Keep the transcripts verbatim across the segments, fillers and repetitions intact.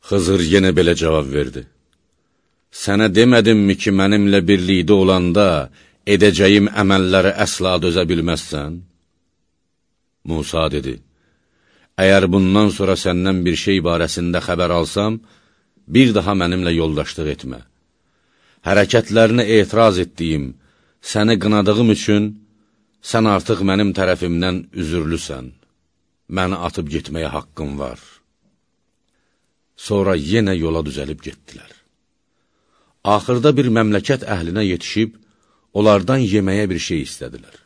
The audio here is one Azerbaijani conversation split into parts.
Xızır yenə belə cavab verdi. Sənə demədimmi ki, mənimlə birlikdə olanda edəcəyim əməlləri əsla dözə bilməzsən? Musa dedi, əgər bundan sonra səndən bir şey barəsində xəbər alsam, bir daha mənimlə yoldaşlıq etmə. Hərəkətlərinə etiraz etdiyim, səni qınadığım üçün, sən artıq mənim tərəfimdən üzürlüsən, məni atıb getməyə haqqım var. Sonra yenə yola düzəlib getdilər. Axırda bir məmləkət əhlinə yetişib, onlardan yeməyə bir şey istədilər.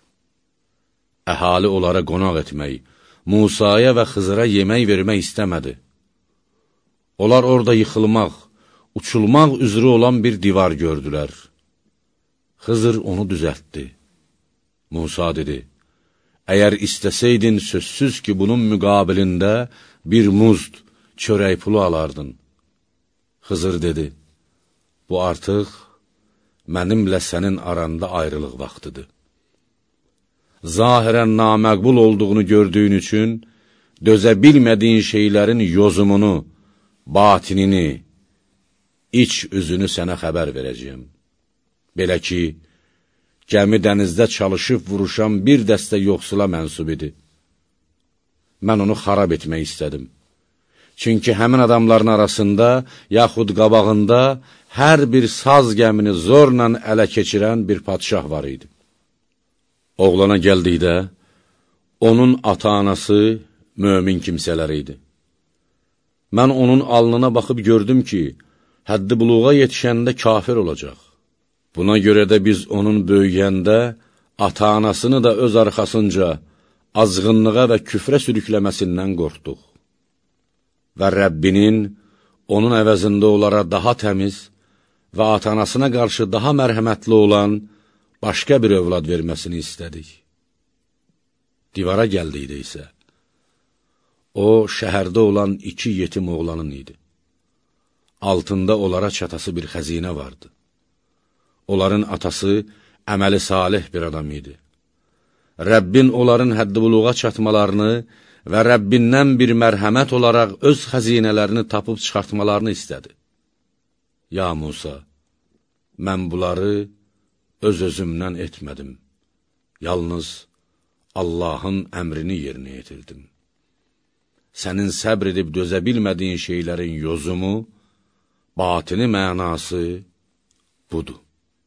Əhali onlara qonaq etmək, Musaya və Xızıra yemək vermək istəmədi. Onlar orada yıxılmaq, uçulmaq üzrə olan bir divar gördülər. Xızır onu düzəltdi. Musa dedi, əgər istəsəydin sözsüz ki, bunun müqabilində bir muzd, çörək pulu alardın. Xızır dedi, bu artıq mənimlə sənin aranda ayrılıq vaxtıdır. Zahirən naməqbul olduğunu gördüyün üçün, dözə bilmədiyin şeylərin yozumunu, batinini, iç üzünü sənə xəbər verəcəyim. Belə ki, gəmi dənizdə çalışıb vuruşan bir dəstə yoxsula mənsub idi. Mən onu xarab etmək istədim. Çünki həmin adamların arasında, yaxud qabağında hər bir saz gəmini zorla ələ keçirən bir padşah var idi. Oğlana gəldikdə, onun ata-anası mömin kimsələr idi. Mən onun alnına baxıb gördüm ki, həddi buluğa yetişəndə kafir olacaq. Buna görə də biz onun böyüyəndə, ata-anasını da öz arxasınca azğınlığa və küfrə sürükləməsindən qorxduq. Və Rəbbinin onun əvəzində onlara daha təmiz və ata-anasına qarşı daha mərhəmətli olan başqa bir övlad verməsini istədik. Divara gəldikdə isə, o, şəhərdə olan iki yetim oğlanın idi. Altında onlara çatası bir xəzinə vardı. Onların atası əməli salih bir adam idi. Rəbbin onların həddi buluğa çatmalarını və Rəbbindən bir mərhəmət olaraq öz xəzinələrini tapıb çıxartmalarını istədi. Ya Musa, mən bunları öz-özümdən etmədim. Yalnız Allahın əmrini yerinə yetirdim. Sənin səbr edib dözə bilmədiyin şeylərin yozumu, batini mənası budur.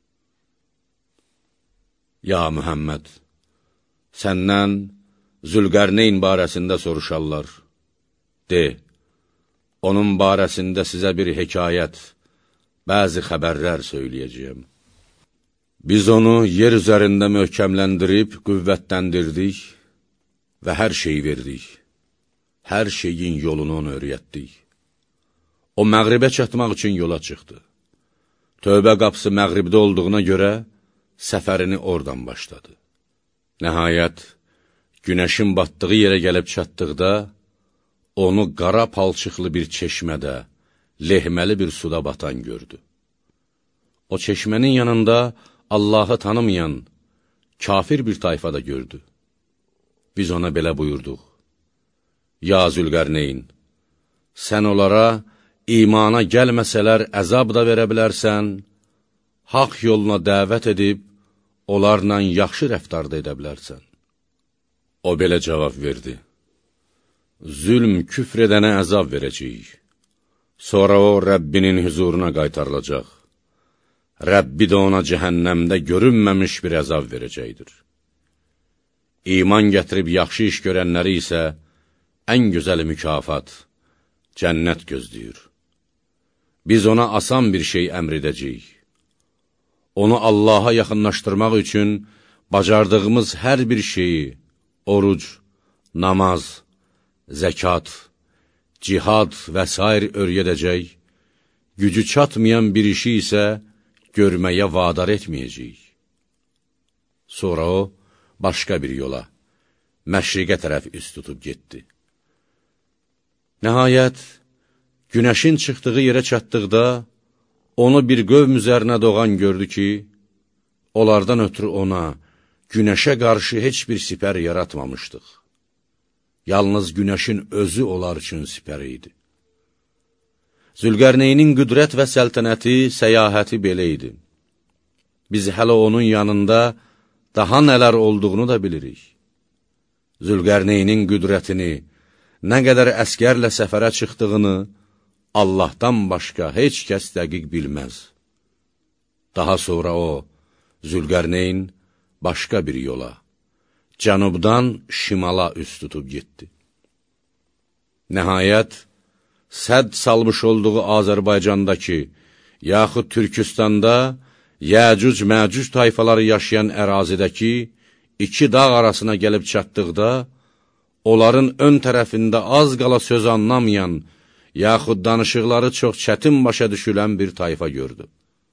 Ya Mühəmməd, səndən Zülqərneyn barəsində soruşarlar. De, onun barəsində sizə bir hekayət, bəzi xəbərlər söyləyəcəyəm. Biz onu yer üzərində möhkəmləndirib, qüvvətləndirdik və hər şey verdik. Hər şeyin yolunu onu öyrətdik. O, məğribə çatmaq üçün yola çıxdı. Tövbə qapısı məğribdə olduğuna görə, səfərini oradan başladı. Nəhayət, günəşin batdığı yerə gəlib çatdıqda, onu qara palçıqlı bir çeşmədə, lehməli bir suda batan gördü. O çeşmənin yanında Allahı tanımayan, kafir bir tayfa da gördü. Biz ona belə buyurduq. Ya Zülqərneyn, sən onlara imana gəlməsələr əzab da verə bilərsən, haqq yoluna dəvət edib, onlarla yaxşı rəftar da edə bilərsən. O belə cavab verdi. Zülm küfr edənə əzab verəcəyik. Sonra o, Rəbbinin hüzuruna qaytarılacaq. Rəbbi də ona cəhənnəmdə görünməmiş bir əzab verəcəkdir. İman gətirib yaxşı iş görənləri isə ən gözəl mükafat, cənnət gözləyir. Biz ona asan bir şey əmr edəcəyik. Onu Allaha yaxınlaşdırmaq üçün bacardığımız hər bir şeyi, oruc, namaz, zəkat, cihad və s. öyrədəcək, gücü çatmayan bir işi isə görməyə vadar etməyəcəyik. Sonra o, başqa bir yola, məşriqə tərəf üst tutub getdi. Nəhayət, günəşin çıxdığı yerə çatdıqda, onu bir qövm üzərinə doğan gördü ki, onlardan ötürü ona, günəşə qarşı heç bir sipər yaratmamışdıq. Yalnız günəşin özü onlar üçün sipər idi. Zülqərneynin qüdrət və səltənəti, səyahəti belə idi. Biz hələ onun yanında daha nələr olduğunu da bilirik. Zülqərneynin qüdrətini, nə qədər əskərlə səfərə çıxdığını Allahdan başqa heç kəs dəqiq bilməz. Daha sonra o, Zülqərneyn başqa bir yola, cənubdan şimala üst tutub getdi. Nəhayət, sədd salmış olduğu Azərbaycandakı, yaxud Türkistanda Yəcüc-Məcüc tayfaları yaşayan ərazidəki iki dağ arasına gəlib çatdıqda, onların ön tərəfində az qala söz anlamayan, yaxud danışıqları çox çətin başa düşülən bir tayfa gördü.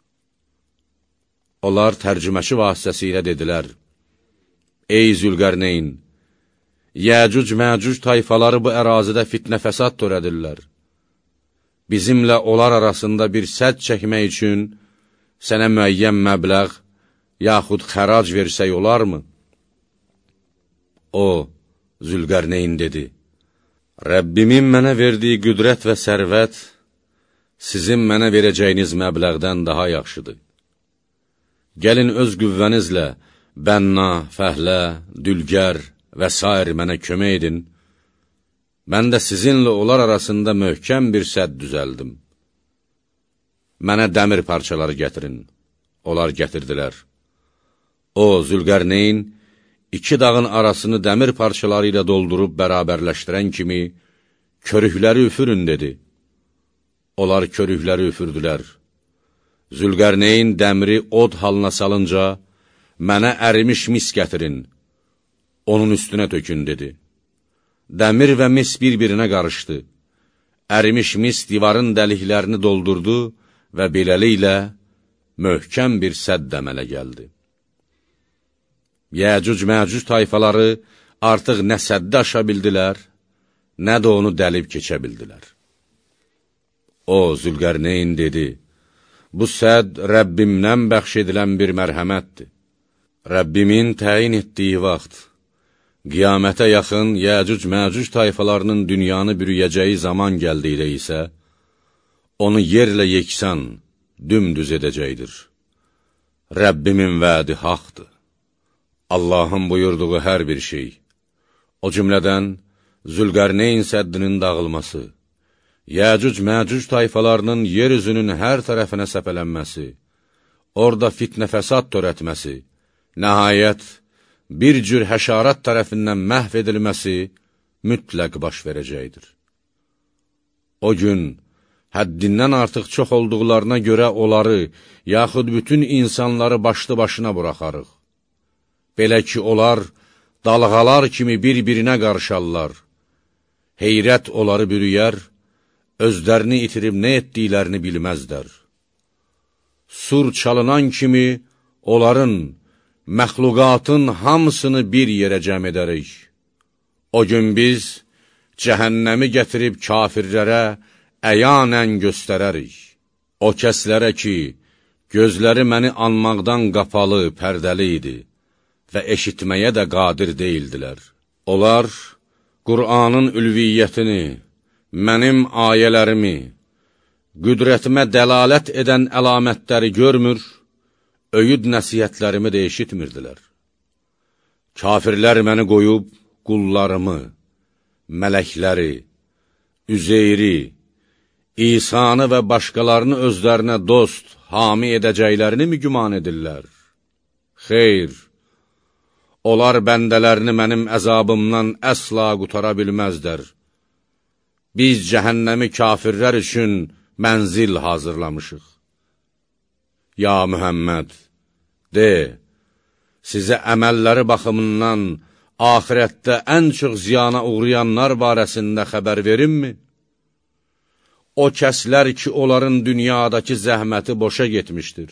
Onlar tərcüməçi vasitəsilə dedilər, Ey Zülqərneyn, Yəcüc-Məcüc tayfaları bu ərazidə fitnə fəsad törədirlər. Bizimlə onlar arasında bir sədd çəkmək üçün sənə müəyyən məbləğ, yaxud xərac versək olarmı? O, Zülqərneyn dedi, Rəbbimin mənə verdiyi qüdrət və sərvət sizin mənə verəcəyiniz məbləğdən daha yaxşıdır. Gəlin öz qüvvənizlə Bənna, Fəhlə, Dülgər və s. mənə kömək edin. Mən də sizinlə onlar arasında möhkəm bir sədd düzəldim. Mənə dəmir parçaları gətirin. Onlar gətirdilər. O, Zülqərneyn, iki dağın arasını dəmir parçaları ilə doldurub bərabərləşdirən kimi, körükləri üfürün, dedi. Onlar körükləri üfürdülər. Zülqərneyn dəmiri od halına salınca, mənə ərimiş mis gətirin, onun üstünə tökün, dedi. Dəmir və mis bir-birinə qarışdı. Ərimiş mis divarın dəliklərini doldurdu və beləliklə möhkəm bir sədd əmələ gəldi. Yəcüc-Məcüc tayfaları artıq nə səddi aşa bildilər, nə də onu dəlib keçə bildilər. O, Zülqərneyn dedi, bu sədd Rəbbimdən bəxş edilən bir mərhəmətdir. Rəbbimin təyin etdiyi vaxt, qiyamətə yaxın Yəcüc-Məcüc tayfalarının dünyanı bürüyəcəyi zaman gəldikdə isə, onu yerlə yeksan, dümdüz edəcəkdir. Rəbbimin vədi haqdır. Allahın buyurduğu hər bir şey, o cümlədən Zülqərneyn səddinin dağılması, Yəcüc-Məcüc tayfalarının yer üzünün hər tərəfinə səpələnməsi, orada fitnə fəsad törətməsi, nəhayət, bir cür həşarat tərəfindən məhv edilməsi mütləq baş verəcəkdir. O gün, həddindən artıq çox olduqlarına görə onları, yaxud bütün insanları başlı başına buraxarıq. Belə ki, onlar dalğalar kimi bir-birinə qarışarlar. Heyrət onları bürüyər, özlərini itirib nə etdiklərini bilməzlər. Sur çalınan kimi onların, məxluqatın hamısını bir yerə cəm edərik. O gün biz cəhənnəmi gətirib kafirlərə əyanən göstərərik. O kəslərə ki, gözləri məni anmaqdan qapalı, pərdəli idi və eşitməyə də qadir deyildilər. Onlar Qur'anın ülviyyətini, mənim ayələrimi, qüdrətimə dəlalət edən əlamətləri görmür, öyüd nəsiyyətlərimi də eşitmirdilər. Kafirlər məni qoyub qullarımı, mələkləri, Üzeyri, İsanı və başqalarını özlərinə dost, hami edəcəklərini mi güman edirlər? Xeyr, onlar bəndələrini mənim əzabımdan əsla qutara bilməzdər. Biz cəhənnəmi kafirlər üçün mənzil hazırlamışıq. Ya Mühəmməd, de, sizə əməlləri baxımından axirətdə ən çox ziyana uğrayanlar barəsində xəbər verimmi? O kəslər ki, onların dünyadakı zəhməti boşa getmişdir.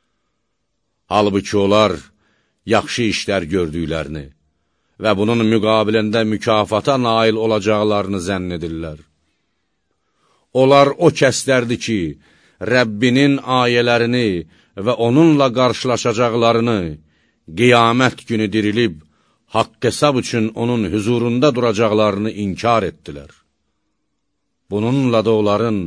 Halbuki onlar yaxşı işlər gördüklərini və bunun müqabilində mükafata nail olacaqlarını zənn edirlər. Onlar o kəslərdir ki, Rəbbinin ayələrini və onunla qarşılaşacaqlarını, qiyamət günü dirilib, haqq hesab üçün onun hüzurunda duracaqlarını inkar etdilər. Bununla da onların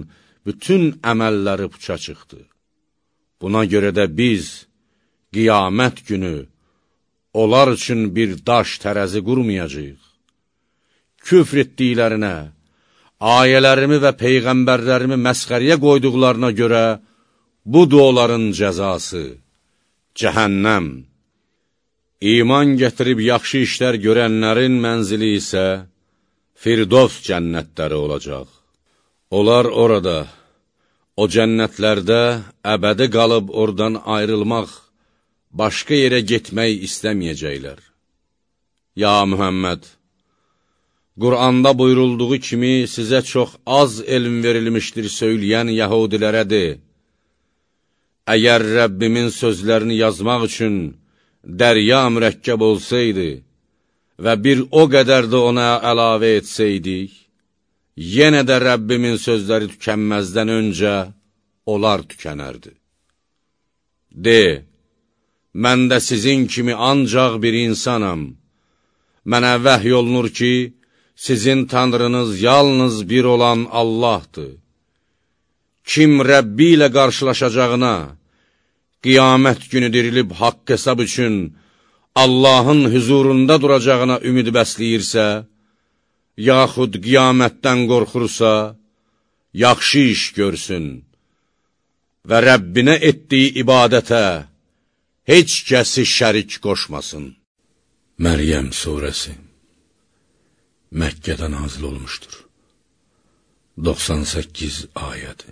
bütün əməlləri puça çıxdı. Buna görə də biz, qiyamət günü, onlar üçün bir daş tərəzi qurmayacaq. Küfr etdiklərinə, ayələrimi və peyğəmbərlərimi məsxəriyə qoyduqlarına görə, budur onların cəzası, cəhənnəm. İman gətirib yaxşı işlər görənlərin mənzili isə Firdovs cənnətləri olacaq. Onlar orada, o cənnətlərdə əbədi qalıb oradan ayrılmaq, başqa yerə getmək istəməyəcəklər. Ya Mühəmməd, Qur'anda buyurulduğu kimi sizə çox az elm verilmişdir söyləyən yəhudilərə de, əgər Rəbbimin sözlərini yazmaq üçün dərya mürəkkəb olsaydı və bir o qədər də ona əlavə etsəydik, yenə də Rəbbimin sözləri tükənməzdən öncə onlar tükənərdi. De, mən də sizin kimi ancaq bir insanam. Mənə vəhy olunur ki, sizin tanrınız yalnız bir olan Allahdır. Kim Rəbbi ilə qarşılaşacağına, qiyamət günü dirilib haqq hesab üçün Allahın hüzurunda duracağına ümid bəsləyirsə, yaxud qiyamətdən qorxursa, yaxşı iş görsün və Rəbbinə etdiyi ibadətə heç kəsi şərik qoşmasın. Məryəm surəsi Məkkədə nazil olmuşdur. doxsan səkkiz ayədir.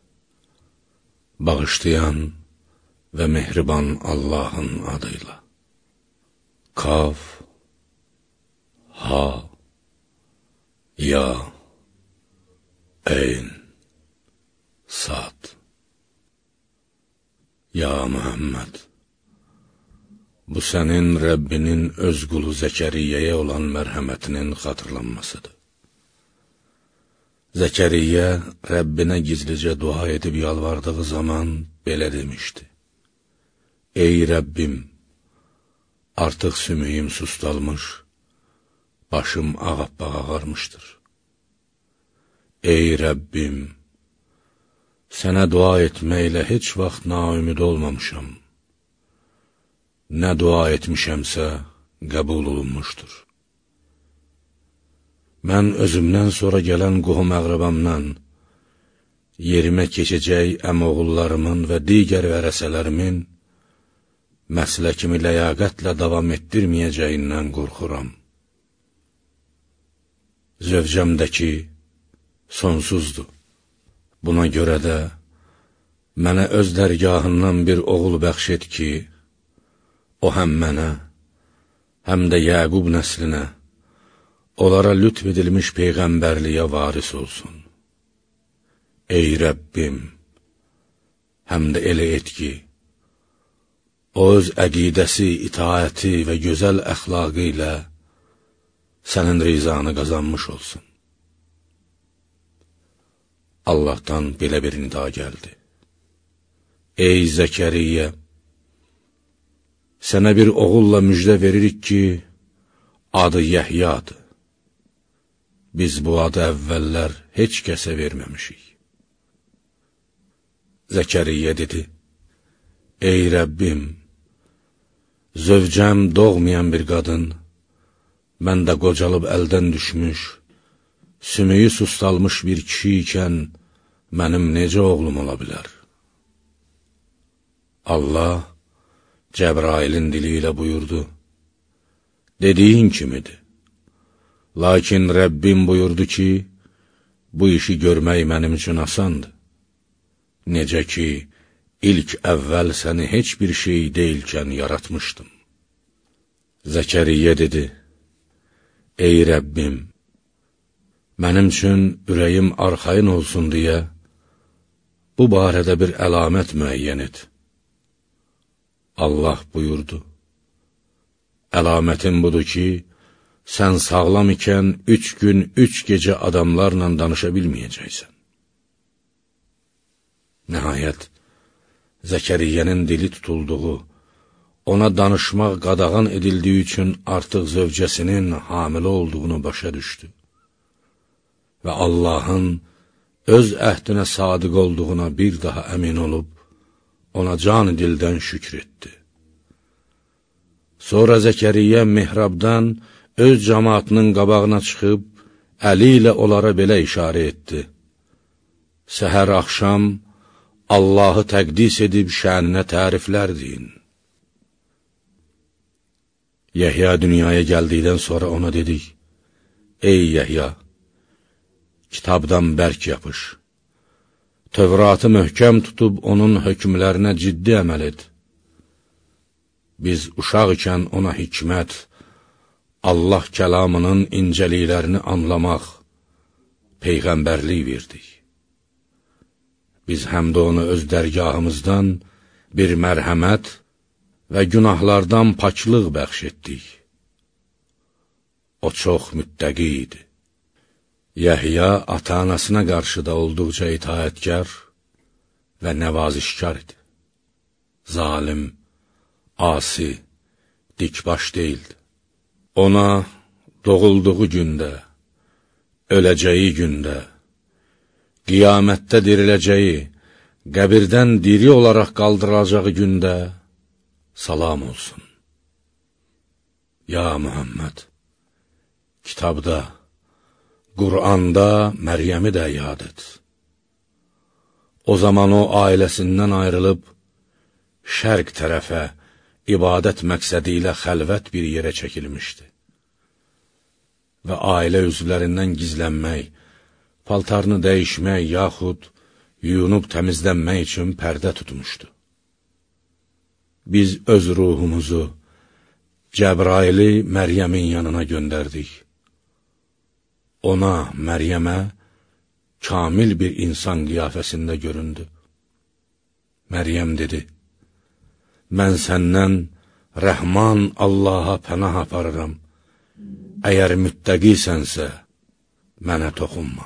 Bağışlayan və mehriban Allahın adıyla. Kaf, Ha, Ya, Eyn, Sad. Ya Muhammed, bu sənin Rəbbinin öz qulu Zəkəriyyəyə olan mərhəmətinin xatırlanmasıdır. Zəkəriyyə Rəbbinə gizlicə dua edib yalvardığı zaman belə demişdi. Ey Rəbbim, artıq sümüyüm sustalmış, başım ağappaq ağarmışdır. Ey Rəbbim, sənə dua etməklə heç vaxt naümid olmamışam. Nə dua etmişəmsə, qəbul olunmuşdur. Mən özümdən sonra gələn qohum əqrəbamdan, yerimə keçəcək əmoğullarımın və digər vərəsələrimin məsləkimi ləyaqətlə davam etdirməyəcəyindən qorxuram. Zövcəmdəki sonsuzdur. Buna görə də mənə öz dərgahından bir oğul bəxş et ki, o həm mənə, həm də Yəqub nəslinə, onlara lütf edilmiş peyğəmbərliyə varis olsun. Ey Rəbbim, həm də elə et ki, o öz əqidəsi, itaəti və gözəl əxlaqı ilə sənin rizanı qazanmış olsun. Allahdan belə bir nida gəldi. Ey Zəkəriyyə, sənə bir oğulla müjdə veririk ki, adı Yəhyadır. Biz bu adı əvvəllər heç kəsə verməmişik. Zəkəriyyə dedi, Ey Rəbbim, zövcəm doğmayan bir qadın, mən də qocalıb əldən düşmüş, sümüyü sustalmış bir kişi ikən, mənim necə oğlum ola bilər? Allah, Cəbrailin dili ilə buyurdu, dediyin kimidir. Lakin Rəbbim buyurdu ki, bu işi görmək mənim üçün asandır. Necə ki, ilk əvvəl səni heç bir şey deyilkən yaratmışdım. Zəkəriyyə dedi, Ey Rəbbim, mənim üçün ürəyim arxayın olsun deyə, bu barədə bir əlamət müəyyən et. Allah buyurdu, əlamətin budur ki, sən sağlam ikən üç gün, üç gecə adamlarla danışa bilməyəcəksən. Nəhayət, Zəkəriyyənin dili tutulduğu, ona danışmaq qadağan edildiyi üçün artıq zövcəsinin hamilə olduğunu başa düşdü. Və Allahın öz əhdinə sadiq olduğuna bir daha əmin olub, ona can dildən şükr etdi. Sonra Zəkəriyyə mihrabdan öz cəmaatının qabağına çıxıb, əli ilə onlara belə işarə etdi: Səhər axşam Allahı təqdis edib şəninə təriflər deyin. Yəhya dünyaya gəldikdən sonra ona dedik: Ey Yəhya, kitabdan bərk yapış, Tövratı möhkəm tutub onun hökmlərinə ciddi əməl et. Biz uşaq ikən ona hikmət, Allah kəlamının incəliklərini anlamaq, peyğəmbərlik verdik. Biz həm də onu öz dərgahımızdan bir mərhəmət və günahlardan paklıq bəxş etdik. O çox müttəqi idi. Yəhya ata-anasına qarşı da olduqca itaətkar və nəvazişkar idi. Zalim, asi, dikbaş deyildi. Ona doğulduğu gündə, öləcəyi gündə, qiyamətdə diriləcəyi, qəbirdən diri olaraq qaldıracağı gündə salam olsun. Ya Muhammed, kitabda, Qur'anda Məryəmi də yad et. O zaman o ailəsindən ayrılıb, şərq tərəfə, ibadət məqsədi ilə xəlvət bir yerə çəkilmişdi. Və ailə üzvlərindən gizlənmək, paltarını dəyişmək, yaxud yuyunub təmizlənmək üçün pərdə tutmuşdu. Biz öz ruhumuzu, Cəbraili Məryəmin yanına göndərdik. Ona, Məryəmə, kamil bir insan qiyafəsində göründü. Məryəm dedi: Mən səndən Rəhman Allaha pənah aparıram. Əgər müttəqisənsə, mənə toxunma.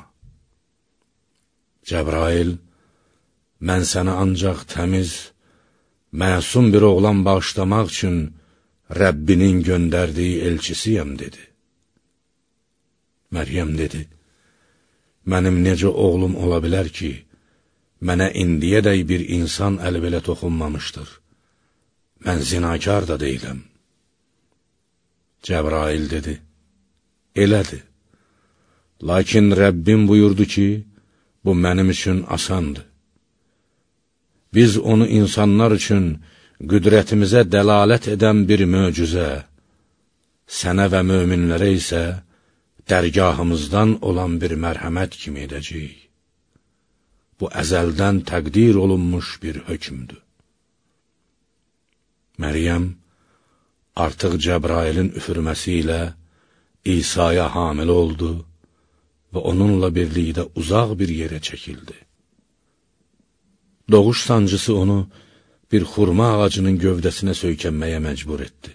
Cəbrail, mən sənə ancaq təmiz, məsum bir oğlan bağışlamaq üçün Rəbbinin göndərdiyi elçisiyəm, dedi. Məryəm dedi: Mənim necə oğlum ola bilər ki, mənə indiyədək bir insan əli belə toxunmamışdır. Mən zinakar da deyiləm. Cəbrail dedi: Elədir. Lakin Rəbbim buyurdu ki, bu mənim üçün asandır. Biz onu insanlar üçün qüdrətimizə dəlalət edən bir möcüzə, sənə və möminlərə isə dərgahımızdan olan bir mərhəmət kimi edəcəyik. Bu əzəldən təqdir olunmuş bir hökmdür. Məryəm artıq Cəbrailin üfürməsi ilə İsa'ya hamilə oldu və onunla birlikdə uzaq bir yerə çəkildi. Doğuş sancısı onu bir xurma ağacının gövdəsinə söykənməyə məcbur etdi.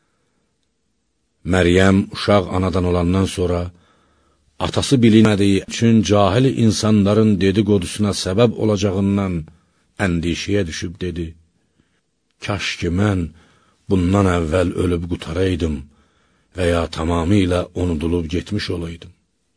Məryəm uşaq anadan olandan sonra atası bilinmədiyi üçün cahil insanların dediqodusuna səbəb olacağından əndişəyə düşüb dedi: Kaş ki mən bundan əvvəl ölüb qutaraydım və ya tamamilə unudulub getmiş olaydım.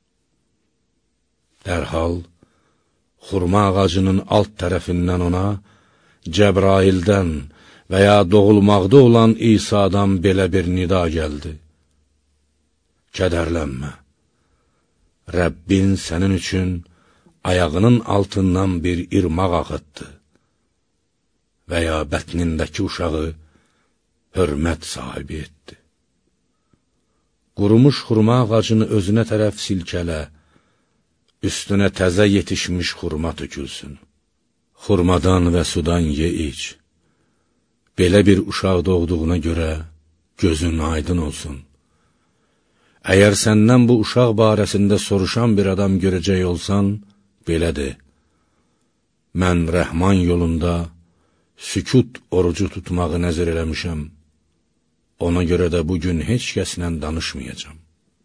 Dərhal, xurma ağacının alt tərəfindən ona Cəbraildən və ya doğulmaqda olan İsa'dan belə bir nida gəldi: Kədərlənmə, Rəbbin sənin üçün ayağının altından bir irmaq axıtdı və ya bətnindəki uşağı hörmət sahibi etdi. Qurumuş xurma ağacını özünə tərəf silkələ, üstünə təzə yetişmiş xurma tökülsün. Xurmadan və sudan ye iç. Belə bir uşaq doğduğuna görə gözün aydın olsun. Əgər səndən bu uşaq barəsində soruşan bir adam görəcək olsan, belə de: Mən Rəhman yolunda sükut orucu tutmağı nəzir eləmişəm. Ona görə də bugün heç kəslə danışmayacam.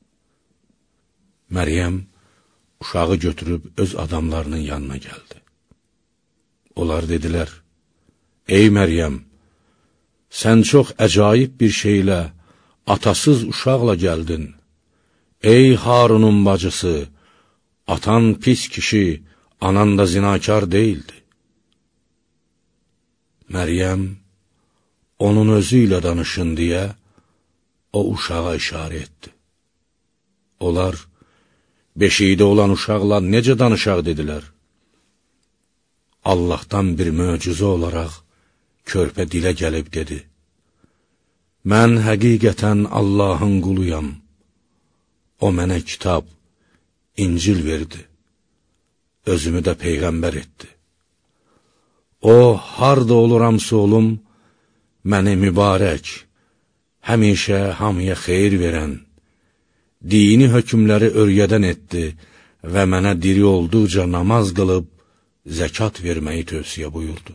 Məryəm uşağı götürüb öz adamlarının yanına gəldi. Onlar dedilər: Ey Məryəm, sən çox əcaib bir şeylə, atasız uşaqla gəldin. Ey Harunun bacısı, atan pis kişi, anan da zinakar deyildi. Məryəm, onun özü ilə danışın deyə, o uşağa işarə etdi. Onlar, beşiğdə olan uşaqla necə danışaq dedilər. Allahdan bir möcüzə olaraq, körpə dilə gəlib dedi, mən həqiqətən Allahın quluyam, o mənə kitab, İncil verdi, özümü də Peyğəmbər etdi. O, harda oluramsa olum, məni mübarək, həmişə hamıya xeyir verən, dini hökmləri öyrədən etdi və mənə diri olduqca namaz qılıb, zəkat verməyi tövsiyə buyurdu.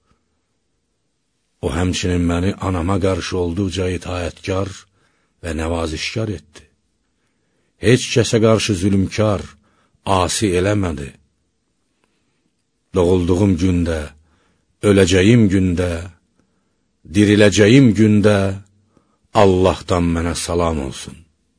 O, həmçinin məni anama qarşı olduqca itaətkar və nəvazişkar etdi. Heç kəsə qarşı zülümkar, asi eləmədi. Doğulduğum gündə, öləcəyim gündə, diriləcəyim gündə Allahdan mənə salam olsun.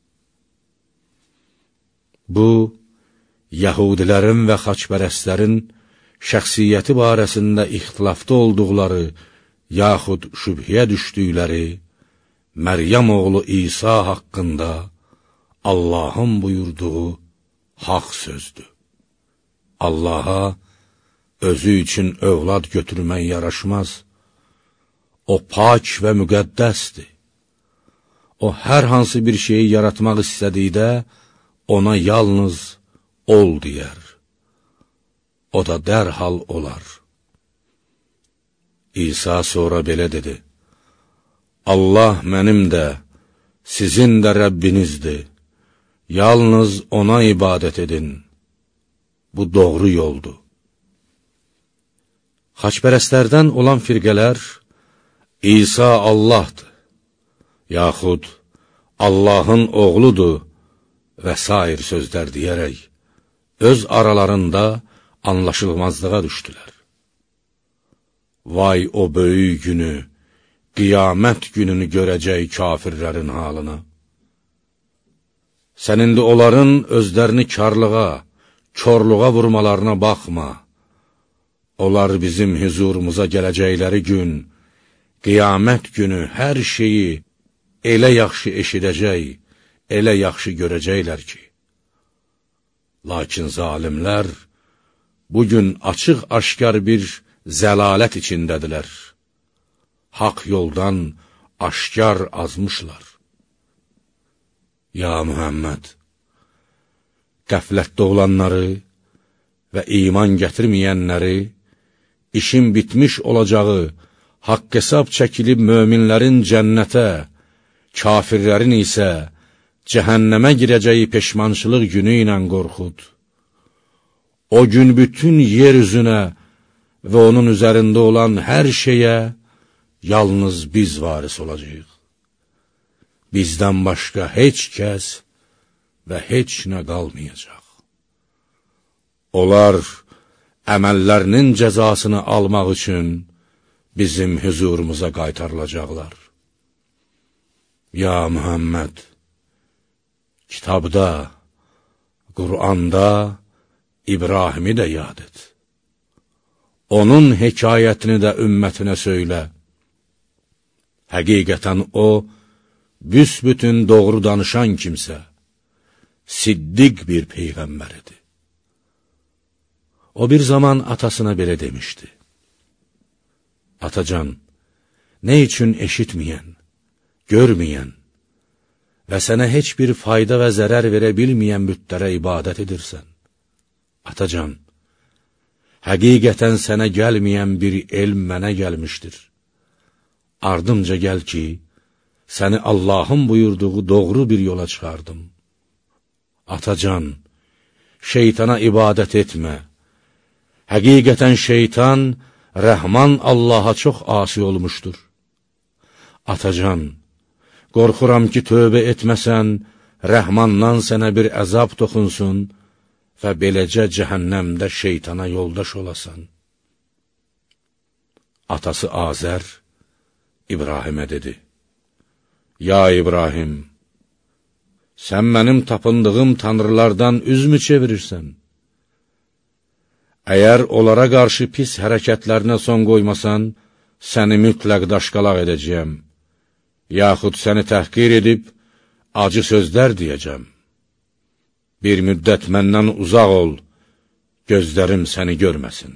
Bu, Yəhudilərin və xaçpərəstlərin şəxsiyyəti barəsində ixtilafda olduqları, yaxud şübhəyə düşdükləri Məryəm oğlu İsa haqqında Allahın buyurduğu haqq sözdür. Allaha özü üçün övlad götürmək yaraşmaz. O pak və müqəddəsdir. O, hər hansı bir şeyi yaratmaq istədikdə, ona yalnız ol deyər. O da dərhal olar. İsa sonra belə dedi, Allah mənim də, sizin də Rəbbinizdir. Yalnız ona ibadət edin. Bu doğru yoldur. Xaçpərəstlərdən olan firqələr, İsa Allahdır, yaxud Allahın oğludur və sair sözlər deyərək, öz aralarında anlaşılmazlığa düşdülər. Vay o böyük günü, qiyamət gününü görəcək kafirlərin halına. Sən indi onların özlərini karlığa, körluğa vurmalarına baxma. Onlar bizim huzurumuza gələcəkləri gün, qiyamət günü hər şeyi elə yaxşı eşidəcək, elə yaxşı görəcəklər ki. Lakin zalimlər bugün açıq-aşkar bir zəlalət içindədirlər. Haqq yoldan aşkar azmışlar. Ya Muhammed, qəflətdə olanları və iman gətirməyənləri, işin bitmiş olacağı, haqq hesab çəkilib möminlərin cənnətə, kafirlərin isə cəhənnəmə girəcəyi peşmançılıq günü ilə qorxud. O gün bütün yer üzünə və onun üzərində olan hər şeyə yalnız biz varis olacağıq. Bizdən başqa heç kəs və heç nə qalmayacaq. Onlar əməllərinin cəzasını almaq üçün bizim huzurumuza qaytarılacaqlar. Ya Muhammed, kitabda, Qur'anda İbrahimi də yad et. Onun hekayətini də ümmətinə söylə. Həqiqətən o, büsbütün doğru danışan kimsə, siddiq bir peyğəmbəridir. O bir zaman atasına belə demişdi. Atacan, nə üçün eşitməyən, görməyən və sənə heç bir fayda və zərər verə bilməyən bütlərə ibadət edirsən? Atacan, həqiqətən sənə gəlməyən bir elm mənə gəlmişdir. Ardımca gəl ki, səni Allahın buyurduğu doğru bir yola çıxardım. Atacan, şeytana ibadət etmə. Həqiqətən şeytan, Rəhman Allaha çox asi olmuşdur. Atacan, qorxuram ki, tövbə etməsən, Rəhmandan sənə bir əzab toxunsun və beləcə cəhənnəmdə şeytana yoldaş olasan. Atası Azər İbrahimə dedi, Ya İbrahim, sən mənim tapındığım tanrılardan üzmü çevirirsən? Əgər onlara qarşı pis hərəkətlərinə son qoymasan, səni mütləq daşqalaq edəcəyəm, yaxud səni təhqir edib, acı sözlər deyəcəm. Bir müddət məndən uzaq ol, gözlərim səni görməsin.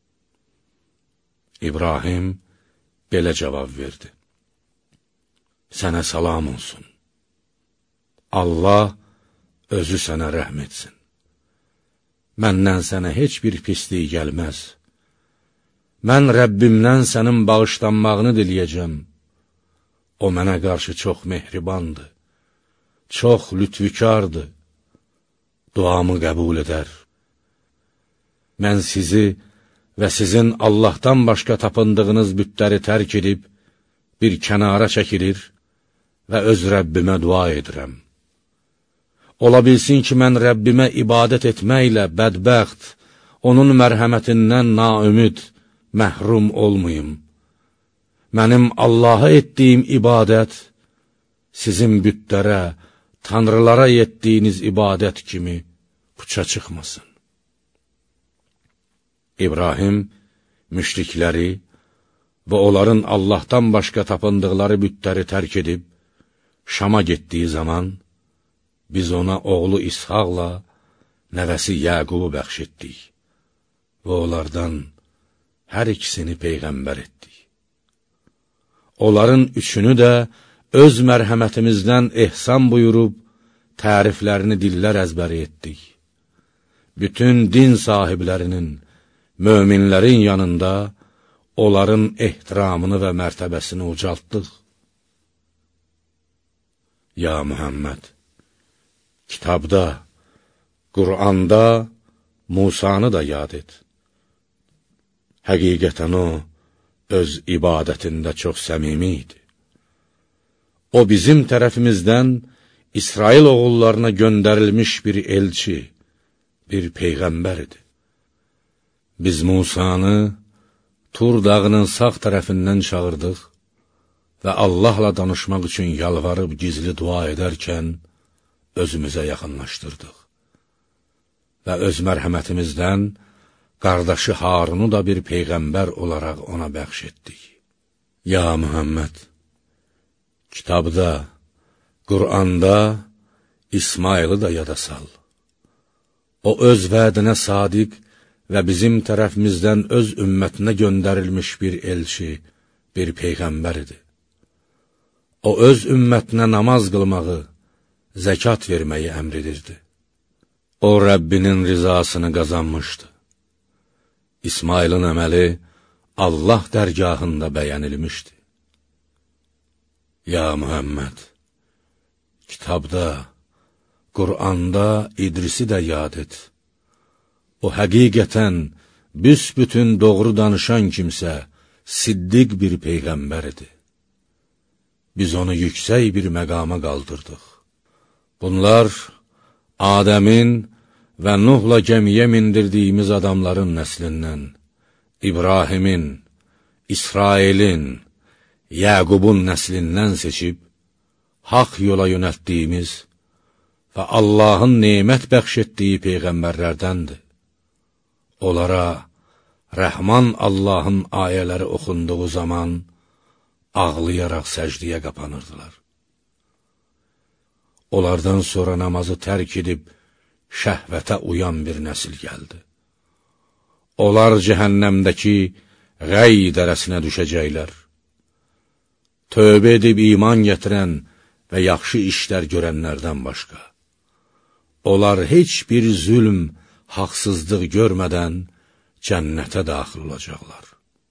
İbrahim belə cavab verdi. Sənə salam olsun. Allah özü sənə rəhm etsin. Məndən sənə heç bir pislik gəlməz. Mən Rəbbimdən sənin bağışlanmağını diləyəcəm. O mənə qarşı çox mehribandır, çox lütfükardır, duamı qəbul edər. Mən sizi və sizin Allahdan başqa tapındığınız bütləri tərk edib, bir kənara çəkilir və öz Rəbbimə dua edirəm. Ola bilsin ki, mən Rəbbimə ibadət etməklə bədbəxt, onun mərhəmətindən naümid, məhrum olmayım. Mənim Allaha etdiyim ibadət, sizin bütlərə, tanrılara etdiyiniz ibadət kimi puça çıxmasın. İbrahim müşrikləri və onların Allahdan başqa tapındıqları bütləri tərk edib, Şama getdiyi zaman, biz ona oğlu İshaqla nəvəsi Yəqubu bəxş etdik və onlardan hər ikisini peyğəmbər etdik. Onların üçünü də öz mərhəmətimizdən ehsan buyurub, təriflərini dillər əzbəri etdik. Bütün din sahiblərinin, möminlərin yanında onların ehtiramını və mərtəbəsini ucaltdıq. Ya Muhammed, kitabda, Qur'anda Musanı da yad et. Həqiqətən o, öz ibadətində çox səmimi idi. O, bizim tərəfimizdən İsrail oğullarına göndərilmiş bir elçi, bir peyğəmbər idi. Biz Musanı Tur dağının sağ tərəfindən çağırdıq və Allahla danışmaq üçün yalvarıb gizli dua edərkən özümüzə yaxınlaşdırdıq. Və öz mərhəmətimizdən qardaşı Harunu da bir peyğəmbər olaraq ona bəxş etdik. Ya Muhammed, kitabda, Qur'anda İsmailı da yada sal. O öz vədinə sadiq və bizim tərəfimizdən öz ümmətinə göndərilmiş bir elçi, bir peyğəmbər idi. O öz ümmətinə namaz qılmağı, zəkat verməyi əmr edirdi. O, Rəbbinin rizasını qazanmışdı. İsmailin əməli Allah dərgahında bəyənilmişdi. Ya Muhammed, kitabda, Qur'anda İdrisi də yad et. O, həqiqətən, büsbütün doğru danışan kimsə, siddiq bir peyğəmbər idi. Biz onu yüksək bir məqama qaldırdıq. Bunlar, Adəmin və Nuhla gəmiyə mindirdiyimiz adamların nəslindən, İbrahimin, İsrailin, Yəqubun nəslindən seçib, haq yola yönəltdiyimiz və Allahın nemət bəxş etdiyi peyğəmbərlərdəndir. Onlara Rəhman Allahın ayələri oxunduğu zaman ağlayaraq səcdiyə qapanırdılar. Onlardan sonra namazı tərk edib şəhvətə uyan bir nəsil gəldi. Onlar cəhənnəmdəki qəy dərəsinə düşəcəklər. Tövbə edib iman gətirən və yaxşı işlər görənlərdən başqa. Onlar heç bir zülm, haqsızlıq görmədən cənnətə daxil olacaqlar.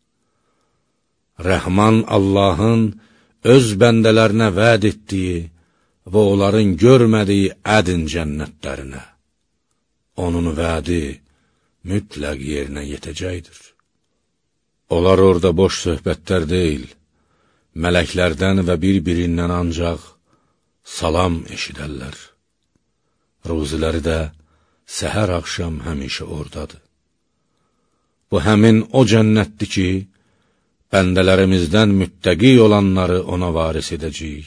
Rəhman Allahın öz bəndələrinə vəd etdiyi və onların görmədiyi ədin cənnətlərinə. Onun vədi mütləq yerinə yetəcəkdir. Onlar orada boş söhbətlər deyil, mələklərdən və bir-birindən ancaq salam eşidərlər. Ruziləri də səhər axşam həmişə oradadır. Bu həmin o cənnətdir ki, bəndələrimizdən müttəqi olanları ona varis edəcəyik.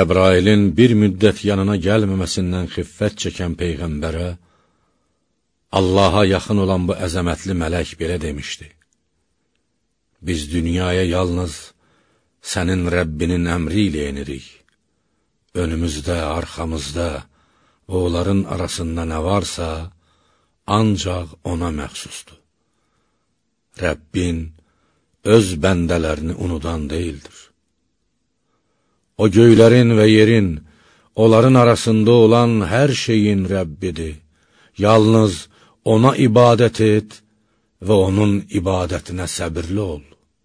Cəbrailin bir müddət yanına gəlməməsindən xiffət çəkən Peyğəmbərə, Allaha yaxın olan bu əzəmətli mələk belə demişdi: Biz dünyaya yalnız sənin Rəbbinin əmri ilə enirik. Önümüzdə, arxamızda və onların arasında nə varsa, ancaq ona məxsusdur. Rəbbin öz bəndələrini unudan deyildir. O göylərin və yerin, onların arasında olan hər şeyin Rəbbidir. Yalnız ona ibadət et və onun ibadətinə səbirli ol.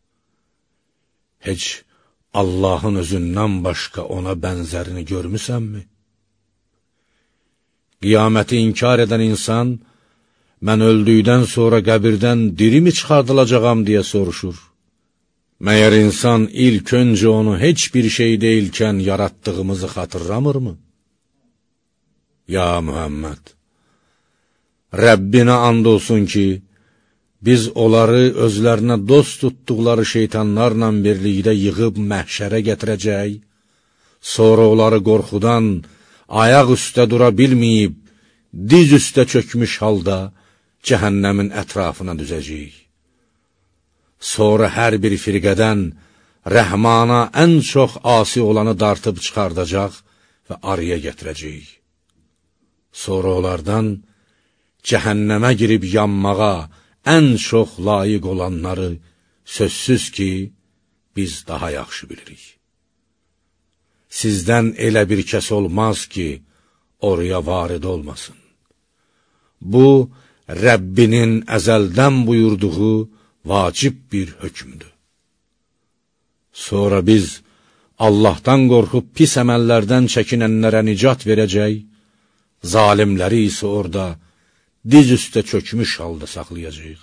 Heç Allahın özündən başqa ona bənzərini görmüsənmi? Qiyaməti inkar edən insan, mən öldükdən sonra qəbirdən diri mi çıxardılacağam deyə soruşur. Məyər insan ilk öncə onu heç bir şey deyilkən yaratdığımızı xatırlamırmı? Ya Muhammed! Rəbbinə and olsun ki, biz onları özlərinə dost tutduqları şeytanlarla birlikdə yığıb məhşərə gətirəcək, sonra onları qorxudan ayaq üstə dura bilməyib, diz üstə çökmüş halda cəhənnəmin ətrafına düzəcəyik. Sonra hər bir firqədən Rəhmana ən çox asi olanı dartıb çıxardacaq və araya gətirəcəyik. Sonra onlardan cəhənnəmə girib yanmağa ən çox layiq olanları sözsüz ki, biz daha yaxşı bilirik. Sizdən elə bir kəs olmaz ki, oraya varid olmasın. Bu, Rəbbinin əzəldən buyurduğu vacib bir hökmdür. Sonra biz Allahdan qorxub pis əməllərdən çəkinənlərə nicat verəcək, zalimləri isə orada diz üstə çökmüş halda saxlayacaq.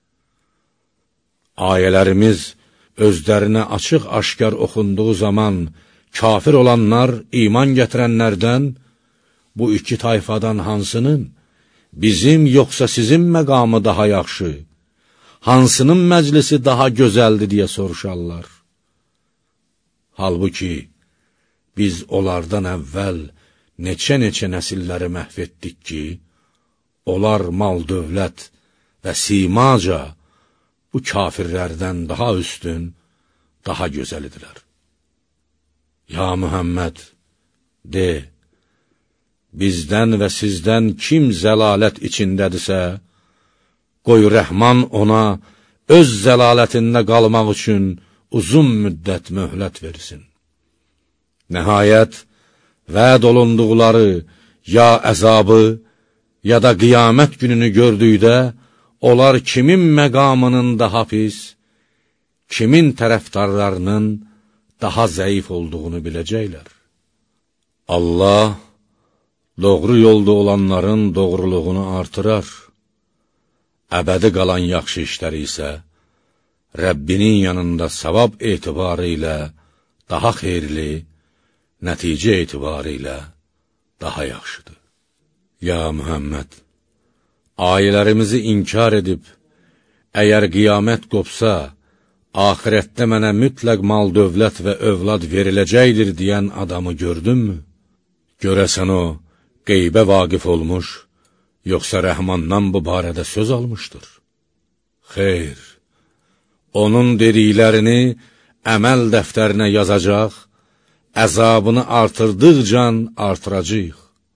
Ayələrimiz özlərinə açıq-aşkar oxunduğu zaman kafir olanlar iman gətirənlərdən bu iki tayfadan hansının bizim yoxsa sizin məqamı daha yaxşı, hansının məclisi daha gözəldir deyə soruşarlar. Halbuki biz onlardan əvvəl neçə-neçə nəsilləri məhv etdik ki, onlar mal, dövlət və simaca bu kafirlərdən daha üstün, daha gözəlidirlər. Ya Muhammed, de, bizdən və sizdən kim zəlalət içindədirsə, qoy Rəhman ona öz zəlalətində qalmaq üçün uzun müddət möhlət versin. Nəhayət, vəd olunduqları ya əzabı, ya da qiyamət gününü gördükdə, onlar kimin məqamının daha pis, kimin tərəfdarlarının daha zəif olduğunu biləcəklər. Allah, doğru yolda olanların doğruluğunu artırar, əbədi qalan yaxşı işləri isə, Rəbbinin yanında savab etibarı ilə daha xeyirli, nəticə etibarı ilə daha yaxşıdır. Ya Muhammed, ayələrimizi inkar edib, əgər qiyamət qopsa, axirətdə mənə mütləq mal, dövlət və övlad veriləcəkdir deyən adamı gördünmü? Görəsən o, qeybə vaqif olmuş, yoxsa Rəhmandan bu barədə söz almışdır? Xeyr, onun dediklərini əməl dəftərinə yazacaq, əzabını artırdıqca artıracaq.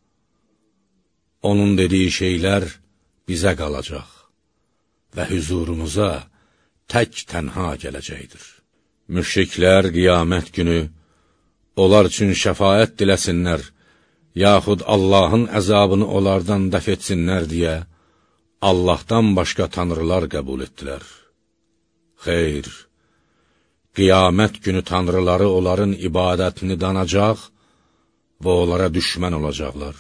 Onun dediyi şeylər bizə qalacaq və hüzurumuza tək tənha gələcəkdir. Müşriklər qiyamət günü onlar üçün şəfaət diləsinlər, yaxud Allahın əzabını onlardan dəf etsinlər deyə Allahdan başqa tanrılar qəbul etdilər. Xeyr, qiyamət günü tanrıları onların ibadətini danacaq və onlara düşmən olacaqlar.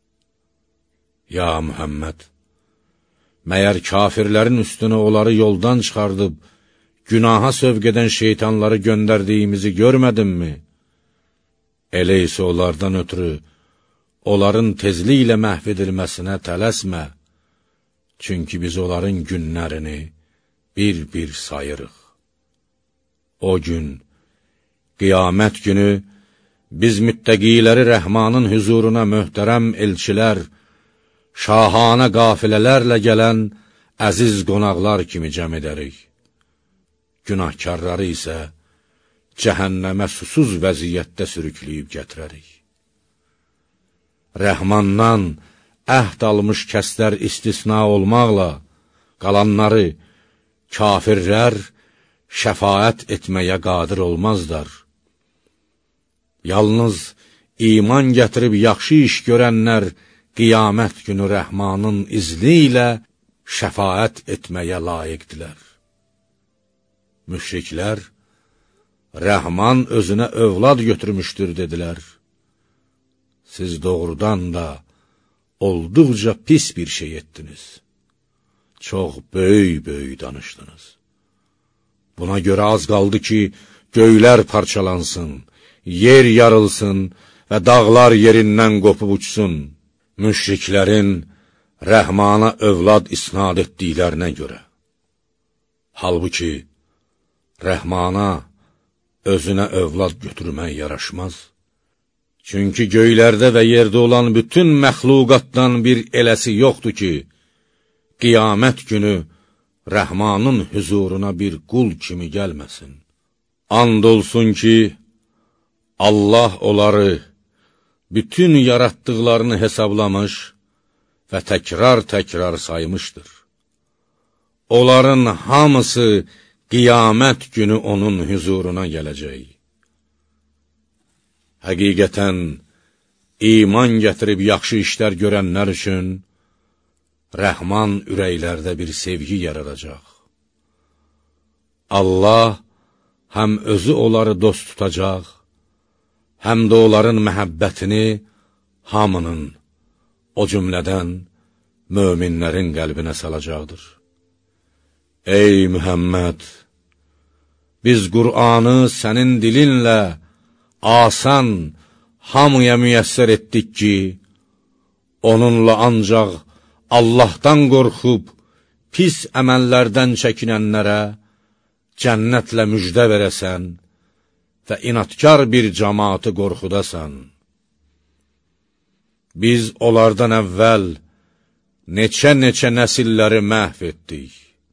Ya Muhammed, məyər kafirlərin üstünə onları yoldan çıxardıb, günaha sövq edən şeytanları göndərdiyimizi görmədinmi? Elə isə onlardan ötürü, onların tezliklə məhv edilməsinə tələsmə, çünki biz onların günlərini bir-bir sayırıq. O gün, qiyamət günü, biz müttəqiləri Rəhmanın hüzuruna möhtərəm elçilər, şahanə qafilələrlə gələn əziz qonaqlar kimi cəm edərik. Günahkarları isə cəhənnəmə susuz vəziyyətdə sürükləyib gətirərik. Rəhmandan əhd almış kəslər istisna olmaqla, qalanları kafirlər şəfaət etməyə qadir olmazlar. Yalnız iman gətirib yaxşı iş görənlər qiyamət günü Rəhmanın izni ilə şəfaət etməyə layiqdilər. Müşriklər, Rəhman özünə övlad götürmüşdür, dedilər. Siz doğrudan da olduqca pis bir şey etdiniz. Çox böyük-böyük danışdınız. Buna görə az qaldı ki, göylər parçalansın, yer yarılsın və dağlar yerindən qopub uçsun. Müşriklərin Rəhmana övlad isnad etdiklərinə görə. Halbuki, Rəhmana özünə övlad götürmək yaraşmaz. Çünki göylərdə və yerdə olan bütün məxluqatdan bir eləsi yoxdur ki, qiyamət günü Rəhmanın hüzuruna bir qul kimi gəlməsin. And olsun ki, Allah onları, bütün yaratdıqlarını hesablamış və təkrar-təkrar saymışdır. Onların hamısı qiyamət günü onun hüzuruna gələcək. Həqiqətən, iman gətirib yaxşı işlər görənlər üçün Rəhman ürəklərdə bir sevgi yaradacaq. Allah həm özü onları dost tutacaq, həm də onların məhəbbətini hamının, o cümlədən möminlərin qəlbinə salacaqdır. Ey Mühəmməd! Biz Qur'anı sənin dilinlə asan, hamıya müyəssər etdik ki, onunla ancaq Allahdan qorxub, pis əməllərdən çəkinənlərə cənnətlə müjdə verəsən və inatkar bir cəmaatı qorxudasan. Biz onlardan əvvəl neçə-neçə nəsilləri məhv etdik.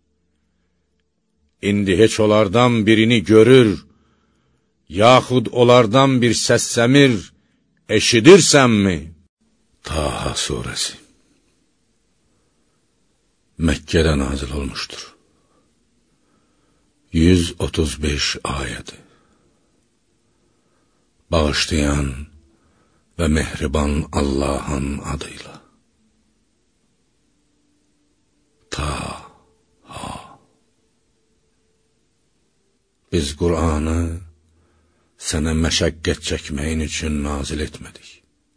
İndi heç onlardan birini görür, yaxud onlardan bir səssəmir eşidirsənmi? Taha surəsi Məkkədə nazil olmuşdur. yüz otuz beş ayədi. Bağışlayan və mehriban Allahın adıyla. Taha. Biz Qur'anı sənə məşəqqət çəkməyin üçün nazil etmədik.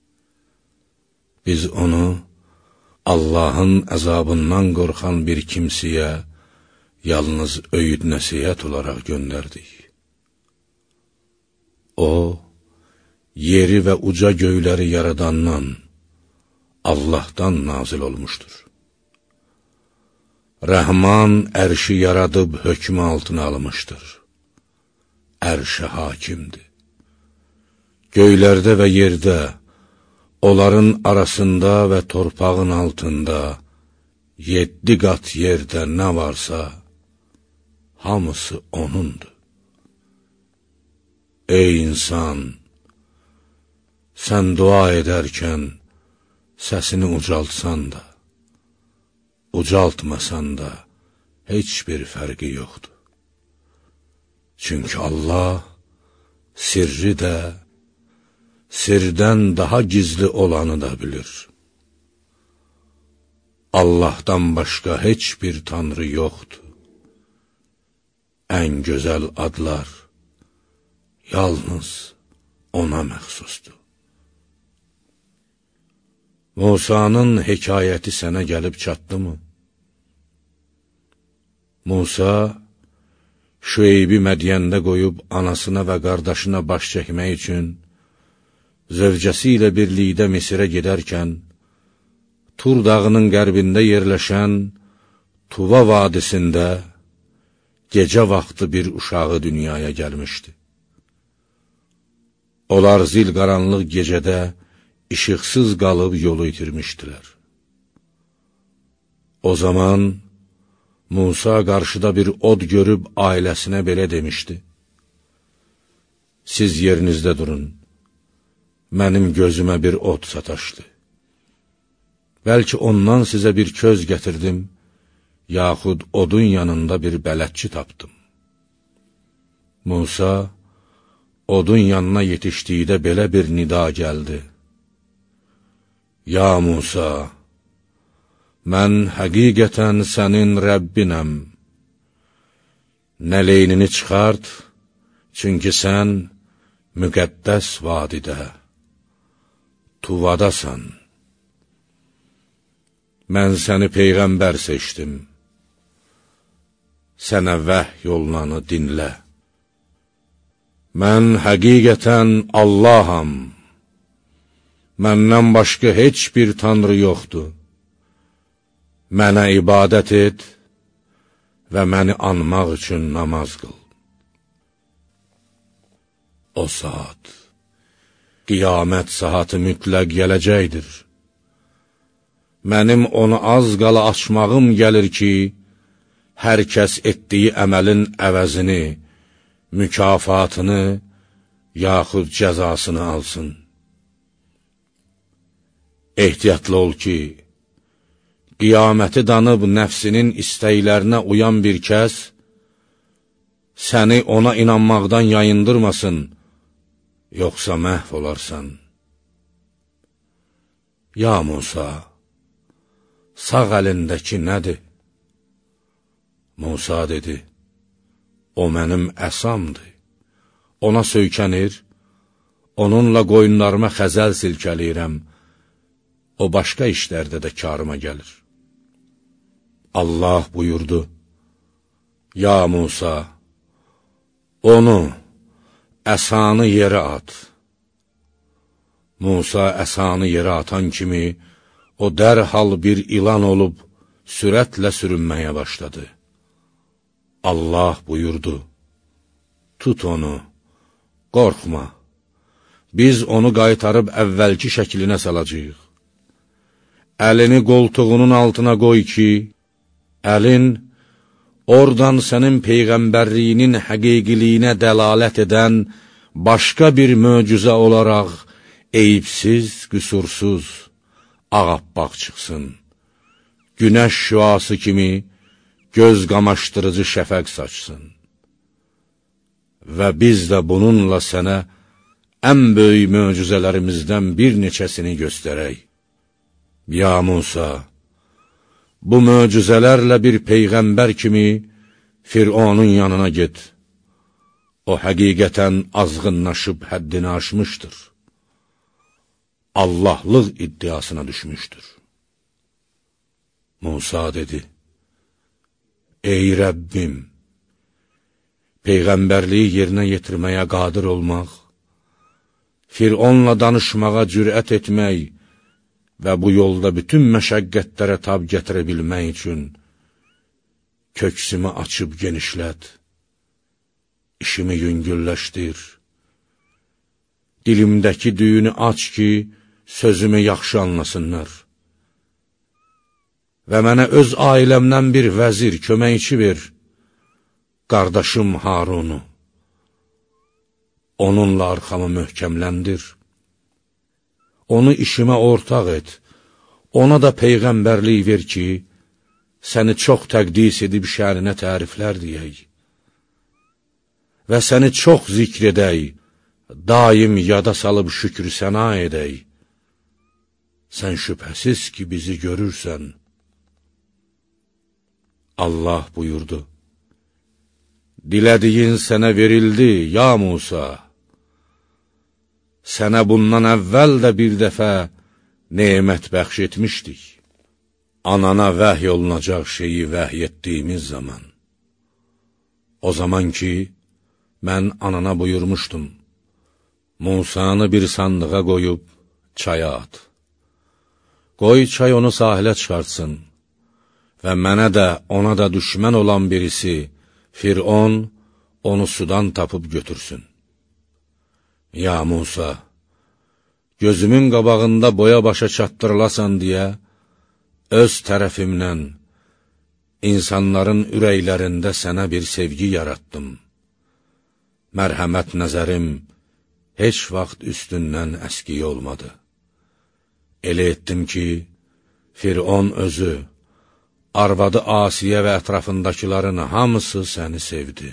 Biz onu Allahın əzabından qorxan bir kimsiyə yalnız öyüd nəsihət olaraq göndərdik. O, yeri və uca göyləri yaradandan, Allahdan nazil olmuşdur. Rəhman ərşi yaradıb hökmü altına almışdır. Ərşə hakimdir. Göylərdə və yerdə, onların arasında və torpağın altında, yeddi qat yerdə nə varsa, hamısı onundur. Ey insan! Sən dua edərkən, səsini ucaltsan da, ucaltmasan da, heç bir fərqi yoxdur. Çünki Allah sirri də, sirdən daha gizli olanı da bilir. Allahdan başqa heç bir tanrı yoxdur. Ən gözəl adlar yalnız ona məxsusdur. Musanın hekayəti sənə gəlib çatdı mı? Musa, Şüeybi Mədyəndə qoyub anasına və qardaşına baş çəkmək üçün zövcəsi ilə birlikdə Misirə gedərkən, Tur dağının qərbində yerləşən Tuva vadisində gecə vaxtı bir uşağı dünyaya gəlmişdi. Onlar zil qaranlıq gecədə işıqsız qalıb yolu itirmişdilər. O zaman Musa qarşıda bir od görüb ailəsinə belə demişdi: Siz yerinizdə durun, mənim gözümə bir od sataşdı. Bəlkə ondan sizə bir köz gətirdim, yaxud odun yanında bir bələdçi tapdım. Musa, odun yanına yetişdikdə belə bir nida gəldi: Ya Musa, mən həqiqətən sənin Rəbbinəm. Nələynini çıxart, çünki sən müqəddəs vadidə, tuvadasan. Mən səni Peyğəmbər seçdim. Sənə vəhy yolunanı dinlə. Mən həqiqətən Allaham. Məndən başqa heç bir tanrı yoxdur. Mənə ibadət et və məni anmaq üçün namaz qıl. O saat, qiyamət saatı mütləq gələcəkdir. Mənim onu az qala açmağım gəlir ki, hər kəs etdiyi əməlin əvəzini, mükafatını, yaxud cəzasını alsın. Ehtiyatlı ol ki, qiyaməti danıb nəfsinin istəklərinə uyan bir kəs, səni ona inanmaqdan yayındırmasın, yoxsa məhv olarsan. Ya Musa, sağ əlindəki nədir? Musa dedi: O mənim əsamdır. Ona söykənir, onunla qoyunlarıma xəzəl silkəliyirəm. O başqa işlərdə də karıma gəlir. Allah buyurdu: Ya Musa, onu, əsanı yerə at. Musa əsanı yerə atan kimi, o dərhal bir ilan olub, sürətlə sürünməyə başladı. Allah buyurdu: Tut onu, qorxma, biz onu qaytarıb əvvəlki şəklinə salacağıq. Əlini qoltuğunun altına qoy ki, əlin oradan sənin peyğəmbərliyinin həqiqiliyinə dəlalət edən başqa bir möcüzə olaraq eyibsiz, qüsursuz, ağappaq çıxsın. Günəş şüası kimi göz qamaşdırıcı şəfəq saçsın. Və biz də bununla sənə ən böyük möcüzələrimizdən bir neçəsini göstərək. Ya Musa, bu möcüzələrlə bir peyğəmbər kimi Fironun yanına get. O həqiqətən azğınlaşıb həddini aşmışdır. Allahlıq iddiasına düşmüşdür. Musa dedi: Ey Rəbbim, peyğəmbərliyi yerinə yetirməyə qadir olmaq, Fironla danışmağa cürət etmək və bu yolda bütün məşəqqətlərə tab gətirə bilmək üçün köksümü açıb genişlət, işimi yüngülləşdir, dilimdəki düyünü aç ki, sözümü yaxşı anlasınlar və mənə öz ailəmdən bir vəzir, köməkçi ver, qardaşım Harunu. Onunla arxamı möhkəmləndir. Onu işimə ortaq et, ona da peyğəmbərlik ver ki, səni çox təqdis edib şərinə təriflər deyək və səni çox zikr edək, daim yada salıb şükrü səna edək. Sən şübhəsiz ki, bizi görürsən. Allah buyurdu: Dilədiyin sənə verildi, ya Musa. Sənə bundan əvvəl də bir dəfə nemət bəxş etmişdik. Anana vəhy olunacaq şeyi vəhy etdiyimiz zaman. O zaman ki, mən anana buyurmuşdum: Musanı bir sandığa qoyub çaya at. Qoy çay onu sahilə çıxartsın və mənə də, ona da düşmən olan birisi, Firon, onu sudan tapıb götürsün. Ya Musa, gözümün qabağında boya başa çatdırılasan deyə, öz tərəfimdən, İnsanların ürəklərində sənə bir sevgi yaratdım. Mərhəmət nəzərim heç vaxt üstündən əskiy olmadı. Elə etdim ki, Firon özü, arvadı Asiyə və ətrafındakiların hamısı səni sevdi.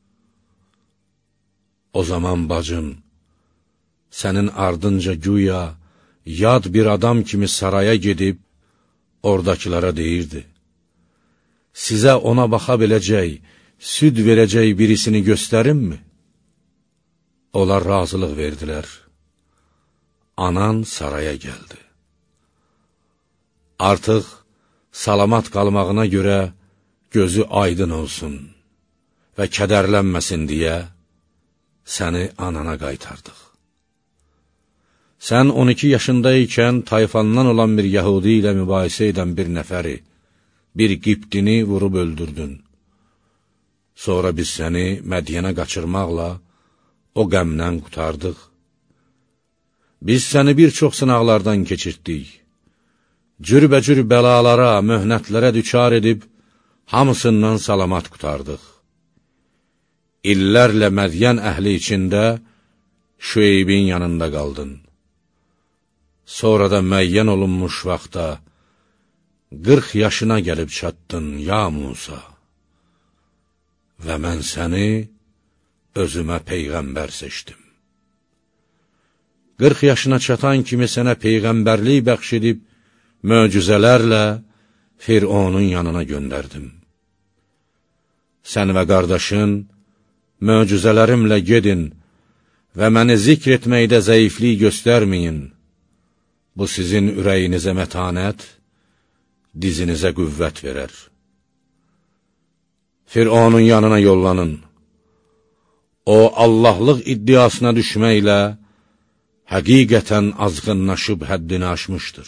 O zaman bacım, sənin ardınca güya, yad bir adam kimi saraya gedib, oradakilara deyirdi. Sizə ona baxa biləcək, süd verəcək birisini göstərimmi? Onlar razılıq verdilər. Anan saraya gəldi. Artıq salamat qalmağına görə gözü aydın olsun və kədərlənməsin deyə səni anana qaytardıq. Sən on iki yaşındaykən tayfandan olan bir Yahudi ilə mübahisə edən bir nəfəri, bir qibdini vurub öldürdün. Sonra biz səni Mədyənə qaçırmaqla o qəmdən qutardıq. Biz səni bir çox sınaqlardan keçirtdik. Cürbəcür bəlalara, möhnətlərə düçar edib, hamısından salamat qutardıq. İllərlə Mədyən əhli içində Şüeybin yanında qaldın. Sonra da müəyyən olunmuş vaxtda qırx yaşına gəlib çatdın, ya Musa. Və mən səni özümə peyğəmbər seçdim. qırx yaşına çatan kimi sənə peyğəmbərlik bəxş edib, möcüzələrlə Fironun yanına göndərdim. Sən və qardaşın, möcüzələrimlə gedin və məni zikr etməkdə zəiflik göstərməyin. Bu sizin ürəyinizə mətanət, dizinizə qüvvət verər. Fironun yanına yollanın. O, Allahlıq iddiasına düşməklə həqiqətən azğınlaşıb həddini aşmışdır.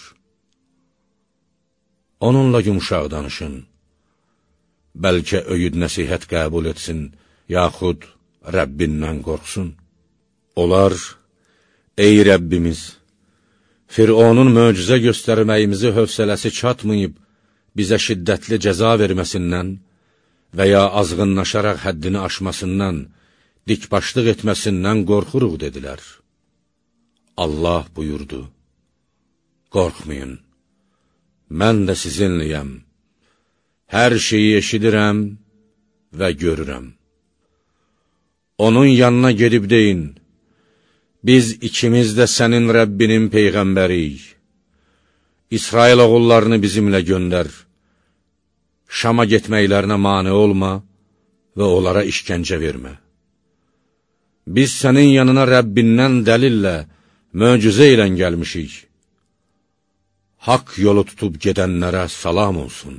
Onunla yumuşaq danışın. Bəlkə öyüd nəsihət qəbul etsin, yaxud Rəbbindən qorxsun. Onlar, ey Rəbbimiz, Fironun möcüzə göstərməyimizi hövsələsi çatmayıb, bizə şiddətli cəza verməsindən və ya azğınlaşaraq həddini aşmasından, dikbaşlıq etməsindən qorxuruq, dedilər. Allah buyurdu, qorxmayın, mən də sizinliyəm, hər şeyi eşidirəm və görürəm. Onun yanına gedib deyin, biz ikimiz də sənin Rəbbinin peyğəmbəriyik. İsrail oğullarını bizimlə göndər. Şama getməklərinə mane olma və onlara işgəncə vermə. Biz sənin yanına Rəbbindən dəlillə, möcüzə ilə gəlmişik. Haqq yolu tutub gedənlərə salam olsun.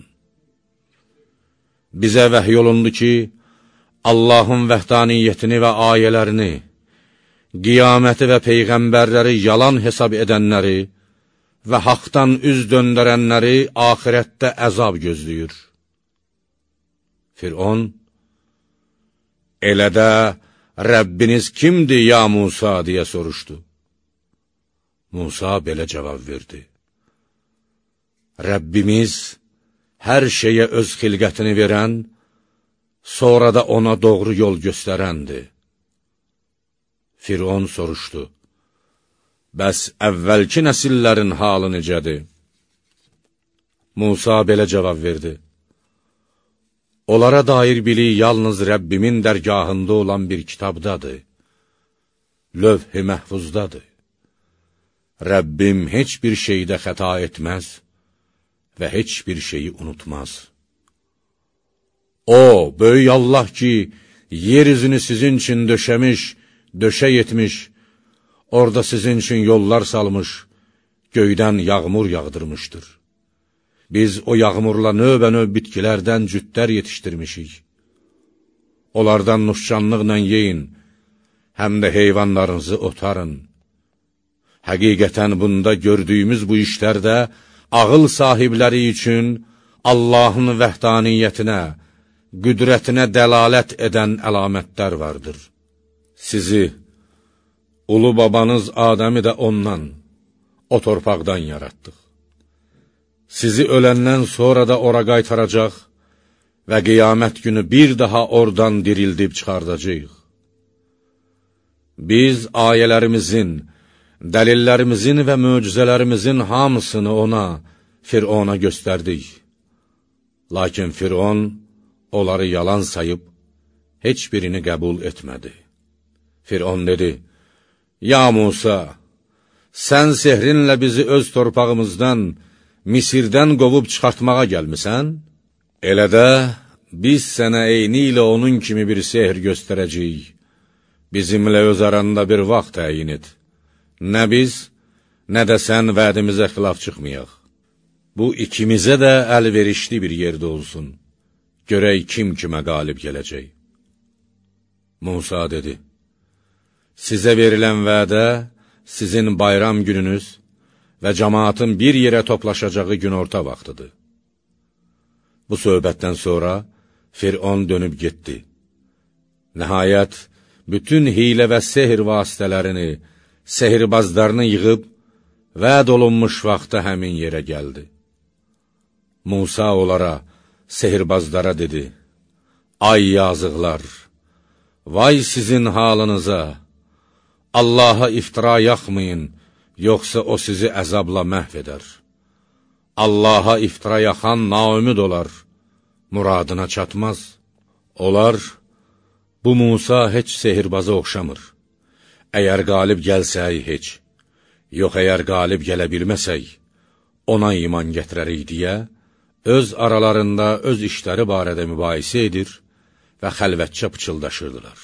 Bizə vəhy olundu ki, Allahın vəhdaniyyətini və ayələrini, qiyaməti və peyğəmbərləri yalan hesab edənləri və haqdan üz döndərənləri axirətdə əzab gözləyir. Firon, elə də Rəbbiniz kimdir, ya Musa, deyə soruşdu. Musa belə cavab verdi. Rəbbimiz hər şeyə öz xilqətini verən, sonra da ona doğru yol göstərəndir. Firon soruşdu, bəs əvvəlki nəsillərin halı necədir? Musa belə cavab verdi, onlara dair bilik yalnız Rəbbimin dərgahında olan bir kitabdadır, lövh-i məhfuzdadır. Rəbbim heç bir şeydə xəta etməz və heç bir şeyi unutmaz. O, böyük Allah ki, yeryüzünü sizin üçün döşəmiş, döşək etmiş, orada sizin üçün yollar salmış, göydən yağmur yağdırmışdır. Biz o yağmurla növbə-növ bitkilərdən cütlər yetişdirmişik. Onlardan nuşcanlıqla yeyin, həm də heyvanlarınızı otarın. Həqiqətən bunda gördüyümüz bu işlərdə ağıl sahibləri üçün Allahın vəhdaniyyətinə, qüdrətinə dəlalət edən əlamətlər vardır. Sizi, ulu babanız Adəmi də ondan, o torpaqdan yaratdıq. Sizi öləndən sonra da ora qaytaracaq və qiyamət günü bir daha oradan dirildib çıxardacaq. Biz ayələrimizin, dəlillərimizin və möcüzələrimizin hamısını ona, Firona göstərdik. Lakin Firon onları yalan sayıb, heç birini qəbul etmədi. Firon dedi, Ya Musa, sən sehrinlə bizi öz torpağımızdan, Misirdən qovub çıxartmağa gəlmisən? Elə də biz sənə eyni ilə onun kimi bir sehr göstərəcəyik. Bizimlə öz aranda bir vaxt təyin et. Nə biz, nə də sən vədimizə xilaf çıxmayaq. Bu ikimizə də əlverişli bir yerdə olsun. Görək kim kimə qalib gələcək. Musa dedi, Sizə verilən vədə sizin bayram gününüz və cəmaatın bir yerə toplaşacağı günorta vaxtıdır. Bu söhbətdən sonra Firon dönüb getdi. Nəhayət, bütün hilə və sehr vasitələrini, sehirbazlarını yığıb, vəd olunmuş vaxta həmin yerə gəldi. Musa onlara, sehirbazlara dedi, Ay yazıqlar, vay sizin halınıza, Allaha iftira yaxmayın, yoxsa o sizi əzabla məhv edər. Allaha iftira yaxan naümid olar, muradına çatmaz. Onlar, bu Musa heç sehirbaza oxşamır. Əgər qalib gəlsək heç, yox əgər qalib gələ bilməsək, ona iman gətirərik deyə, öz aralarında öz işləri barədə mübahisə edir və xəlvətcə pıçıldaşırdılar.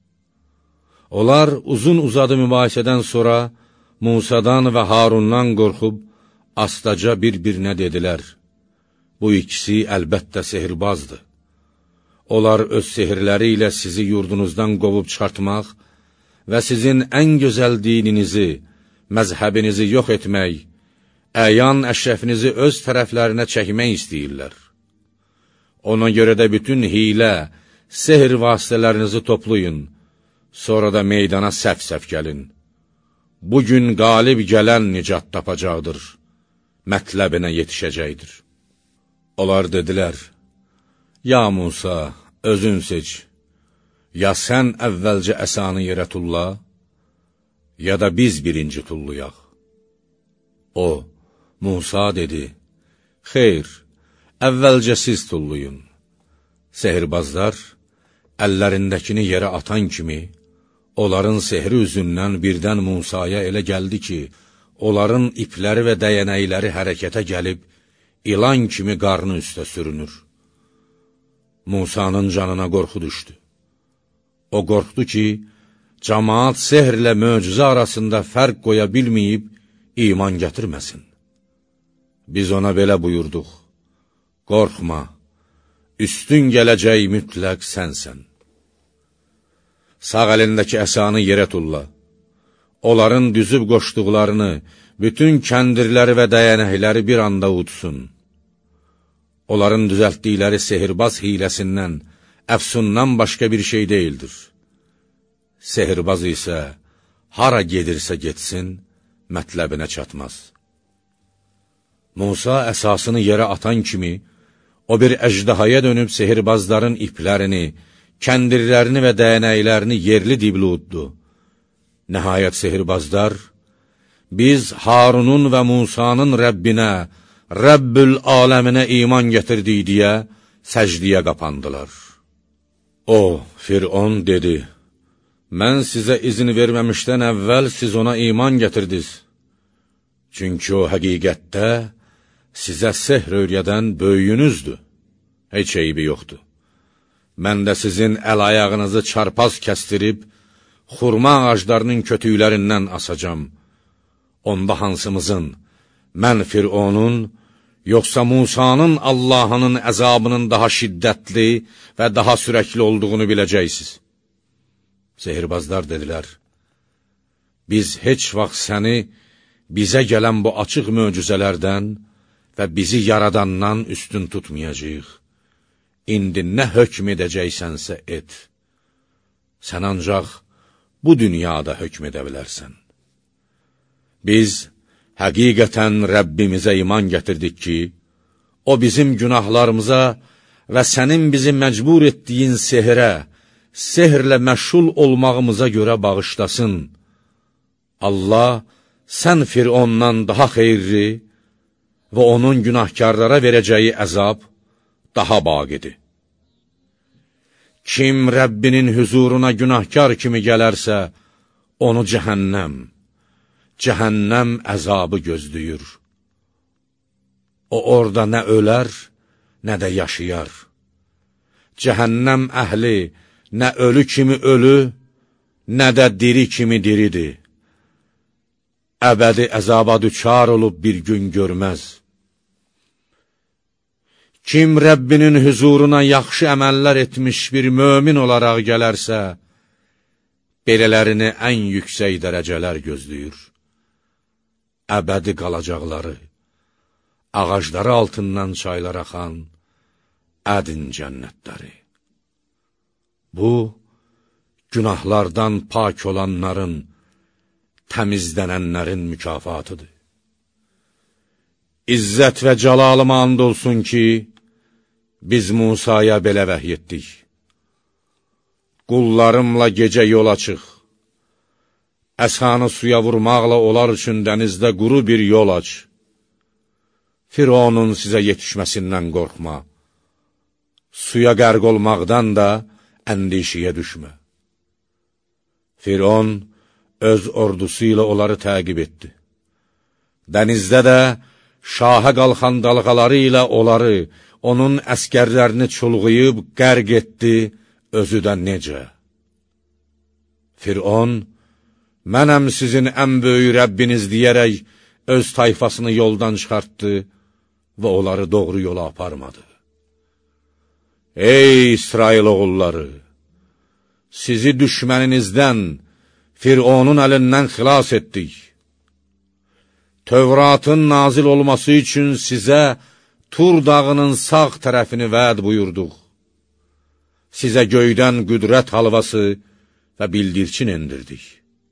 Onlar uzun uzadı mübahisədən sonra Musadan və Harundan qorxub, astaca bir-birinə dedilər, bu ikisi əlbəttə sehirbazdır. Onlar öz sehirləri ilə sizi yurdunuzdan qovub çıxartmaq və sizin ən gözəl dininizi, məzhəbinizi yox etmək, əyan əşrəfinizi öz tərəflərinə çəkmək istəyirlər. Ona görə də bütün hilə, sehr vasitələrinizi toplayın, sonra da meydana səf-səf gəlin. Bugün qalib gələn nicat tapacaqdır, mətləbinə yetişəcəkdir. Onlar dedilər, Ya Musa, özün seç, ya sən əvvəlcə əsanı yerə tulla, ya da biz birinci tulluyaq. O, Musa dedi, Xeyr, əvvəlcə siz tulluyun. Sehirbazlar, əllərindəkini yerə atan kimi, onların sehri üzündən birdən Musaya elə gəldi ki, onların ipləri və dəyənəkləri hərəkətə gəlib, ilan kimi qarnı üstə sürünür. Musanın canına qorxu düşdü. O qorxdu ki, cəmaat sehrlə möcüzə arasında fərq qoya bilməyib, iman gətirməsin. Biz ona belə buyurduq, qorxma, üstün gələcək mütləq sənsən. Sağ əlindəki əsanı yerə tulla. Onların düzüb qoşduqlarını, bütün kəndirləri və dəyənəkləri bir anda udsun. Onların düzəltdikləri sehirbaz hiləsindən, əfsundan başqa bir şey deyildir. Sehirbaz isə hara gedirsə getsin, mətləbinə çatmaz. Musa əsasını yerə atan kimi, o bir əjdahaya dönüb sehirbazların iplərini, kəndirlərini və dəyənəklərini yerli dibli uddu. Nəhayət sehirbazlar, biz Harunun və Musanın Rəbbinə, Rəbbül aləminə iman gətirdik deyə səcdiyə qapandılar. O, Firon dedi, mən sizə izin verməmişdən əvvəl siz ona iman gətirdiniz. Çünki o həqiqətdə sizə sehr öyrədən böyüyünüzdür. Heç eybi yoxdur. Mən də sizin əl-ayağınızı çarpaz kəstirib, xurma ağaclarının kötüklərindən asacam. Onda hansımızın, mən Fironun, yoxsa Musanın Allahının əzabının daha şiddətli və daha sürəkli olduğunu biləcəksiniz. Sehirbazlar dedilər, biz heç vaxt səni bizə gələn bu açıq möcüzələrdən və bizi yaradandan üstün tutmayacaq. İndi nə hökm edəcəksənsə et. Sən ancaq bu dünyada hökm edə bilərsən. Biz həqiqətən Rəbbimizə iman gətirdik ki, o bizim günahlarımıza və sənin bizi məcbur etdiyin sehrə, sehrlə məşğul olmağımıza görə bağışlasın. Allah, sən Firondan daha xeyirli və onun günahkarlara verəcəyi əzab daha baqidir. Kim Rəbbinin hüzuruna günahkar kimi gələrsə, onu cəhənnəm, cəhənnəm əzabı gözləyir. O orada nə ölər, nə də yaşayar. Cəhənnəm əhli nə ölü kimi ölü, nə də diri kimi diridir. Əbədi əzaba düçar olub bir gün görməz. Kim Rəbbinin hüzuruna yaxşı əməllər etmiş bir mömin olaraq gələrsə, belələrini ən yüksək dərəcələr gözləyir. Əbədi qalacaqları, ağacları altından çaylar axan ədin cənnətləri. Bu, günahlardan pak olanların, təmizlənənlərin mükafatıdır. İzzət və cəlalıma and olsun ki, biz Musaya belə vəhy etdik. Qullarımla gecə yola çıx, əsanı suya vurmaqla onlar üçün dənizdə quru bir yol aç. Fironun sizə yetişməsindən qorxma, suya qərq olmaqdan da əndişiyə düşmə. Firon öz ordusu ilə onları təqib etdi. Dənizdə də şaha qalxan dalğaları ilə onları, onun əskərlərini çulğuyub qərq etdi, özü də necə. Firon, mənəm sizin ən böyük Rəbbiniz deyərək, öz tayfasını yoldan çıxartdı və onları doğru yola aparmadı. Ey İsrail oğulları! Sizi düşməninizdən, Fironun əlindən xilas etdik. Tövratın nazil olması üçün sizə Tur dağının sağ tərəfini vəd buyurduq. Sizə göydən qüdrət halvası və bildirçin endirdik.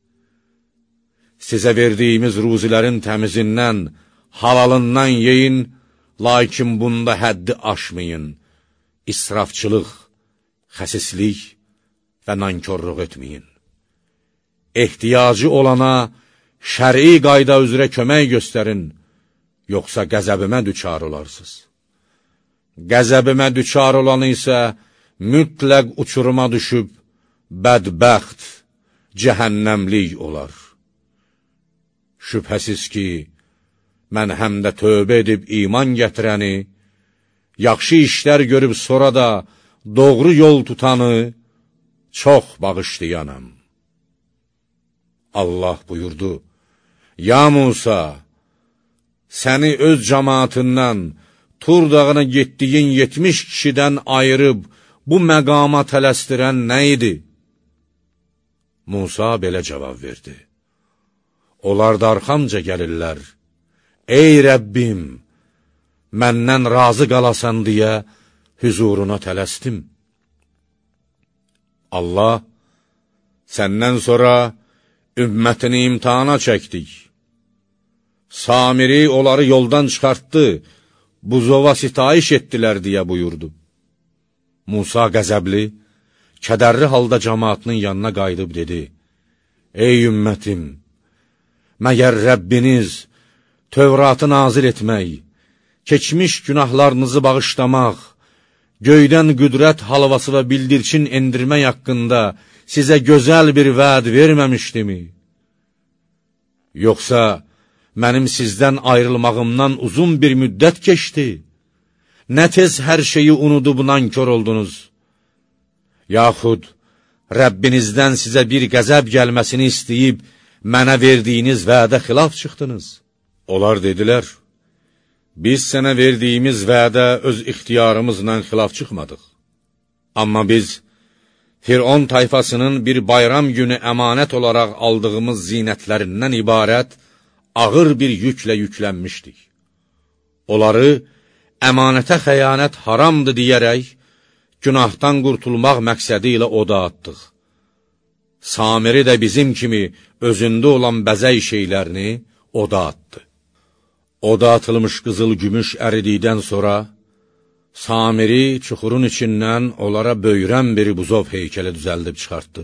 Sizə verdiyimiz ruzilərin təmizindən, halalından yeyin, lakin bunda həddi aşmayın. İsrafçılıq, xəsislik və nankorluq etməyin. Ehtiyacı olana şəri qayda üzrə kömək göstərin, yoxsa qəzəbimə düçar olarsınız. Qəzəbimə düçar olanı isə mütləq uçuruma düşüb, bədbəxt, cəhənnəmlik olar. Şübhəsiz ki, mən həm də tövbə edib iman gətirəni, yaxşı işlər görüb sonra da doğru yol tutanı çox bağışlayanam. Allah buyurdu, ya Musa, səni öz cəmaatından, Tur dağına getdiyin yetmiş kişidən ayırıb, bu məqama tələstirən nə idi? Musa belə cavab verdi. Onlar da arxamca gəlirlər. Ey Rəbbim, məndən razı qalasan deyə hüzuruna tələstim. Allah, səndən sonra ümmətini imtihana çəkdik. Samiri onları yoldan çıxartdı, buzova sitayiş etdilər deyə buyurdu. Musa qəzəbli, kədərli halda cəmaatının yanına qayıdıb dedi, ey ümmətim, məgər Rəbbiniz Tövratı nazil etmək, keçmiş günahlarınızı bağışlamaq, göydən qüdrət halvası və bildirçin endirmək haqqında sizə gözəl bir vəd verməmişdimi? Yoxsa mənim sizdən ayrılmağımdan uzun bir müddət keçdi? Nə tez hər şeyi unudub nankör oldunuz? Yaxud Rəbbinizdən sizə bir qəzəb gəlməsini istəyib, mənə verdiyiniz vədə xilaf çıxdınız. Onlar dedilər, biz sənə verdiyimiz vədə öz ixtiyarımızla xilaf çıxmadıq. Amma biz Firon tayfasının bir bayram günü əmanət olaraq aldığımız zinətlərindən ibarət ağır bir yüklə yüklənmişdik. Onları əmanətə xəyanət haramdır deyərək, günahdan qurtulmaq məqsədi ilə oda atdıq. Samiri də bizim kimi özündə olan bəzək şeylərini oda atdı. Oda atılmış qızıl gümüş əridikdən sonra, Samiri çuxurun içindən onlara böyrən bir buzov heykəli düzəldib çıxartdı.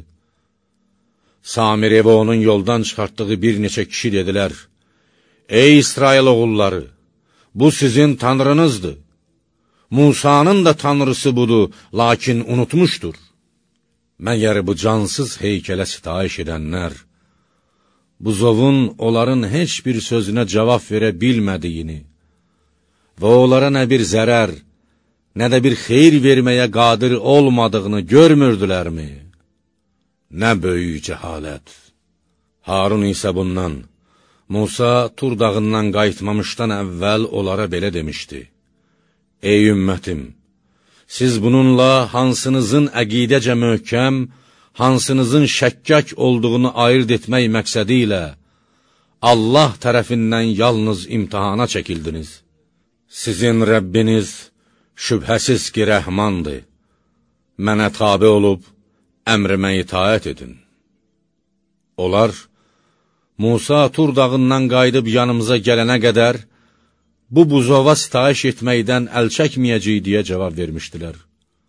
Samiri və onun yoldan çıxartdığı bir neçə kişi dedilər, ey İsrail oğulları, bu sizin tanrınızdır. Musanın da tanrısı budur, lakin unutmuşdur. Məgər bu cansız heykələ sitayiş edənlər, buzovun onların heç bir sözünə cavab verə bilmədiyini və onlara nə bir zərər, nə də bir xeyir verməyə qadir olmadığını görmürdülərmi? Nə böyük cəhalət! Harun isə bundan, Musa Tur dağından qayıtmamışdan əvvəl onlara belə demişdi. Ey ümmətim! Siz bununla hansınızın əqidəcə möhkəm, hansınızın şəkkək olduğunu ayırt etmək məqsədi ilə Allah tərəfindən yalnız imtihana çəkildiniz. Sizin Rəbbiniz şübhəsiz ki, rəhmandır. Mənə tabi olub, əmrimə itaət edin. Onlar, Musa Tur dağından qayıdıb yanımıza gələnə qədər, bu buzova sitayiş etməkdən əl çəkməyəcək deyə cavab vermişdilər.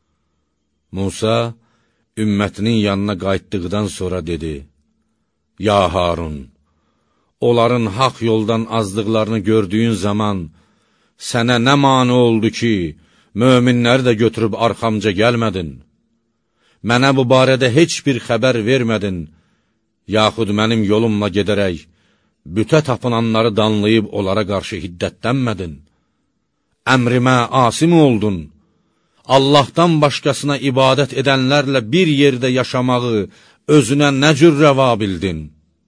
Musa, ümmətinin yanına qayıtdıqdan sonra dedi, Ya Harun, onların haq yoldan azdıqlarını gördüyün zaman, sənə nə mani oldu ki, möminləri də götürüb arxamca gəlmədin? Mənə bu barədə heç bir xəbər vermədin, yaxud mənim yolumla gedərək, bütə tapınanları danlayıb onlara qarşı hiddətlənmədin. Əmrimə asim oldun. Allahdan başqasına ibadət edənlərlə bir yerdə yaşamağı özünə nə cür rəva bildin?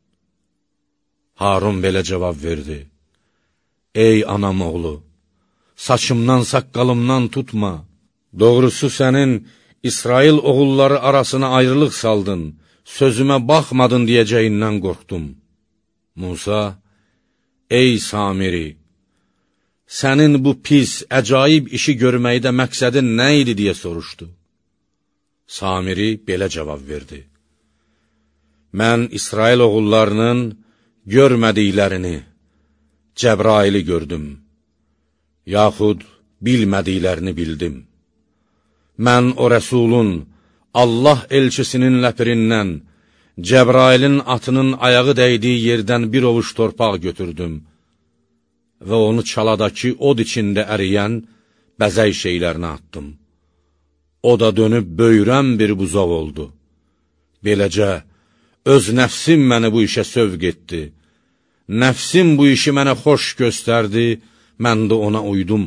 Harun belə cavab verdi. Ey anam oğlu, saçımdan, saqqalımdan tutma. Doğrusu sənin İsrail oğulları arasına ayrılıq saldın, sözümə baxmadın deyəcəyindən qorxdum. Musa, ey Samiri, sənin bu pis, əcaib işi görməkdə məqsədin nə idi deyə soruşdu. Samiri belə cavab verdi. Mən İsrail oğullarının görmədiklərini, Cəbraili gördüm, yaxud bilmədiklərini bildim. Mən o rəsulun, Allah elçisinin ləpirindən, Cəbrailin atının ayağı dəydiyi yerdən bir ovuş torpaq götürdüm və onu çaladakı od içində əriyən bəzək şeylərinə attım. O da dönüb böyrən bir buzov oldu. Beləcə, öz nəfsim məni bu işə sövq etdi. Nəfsim bu işi mənə xoş göstərdi, mən də ona uydum.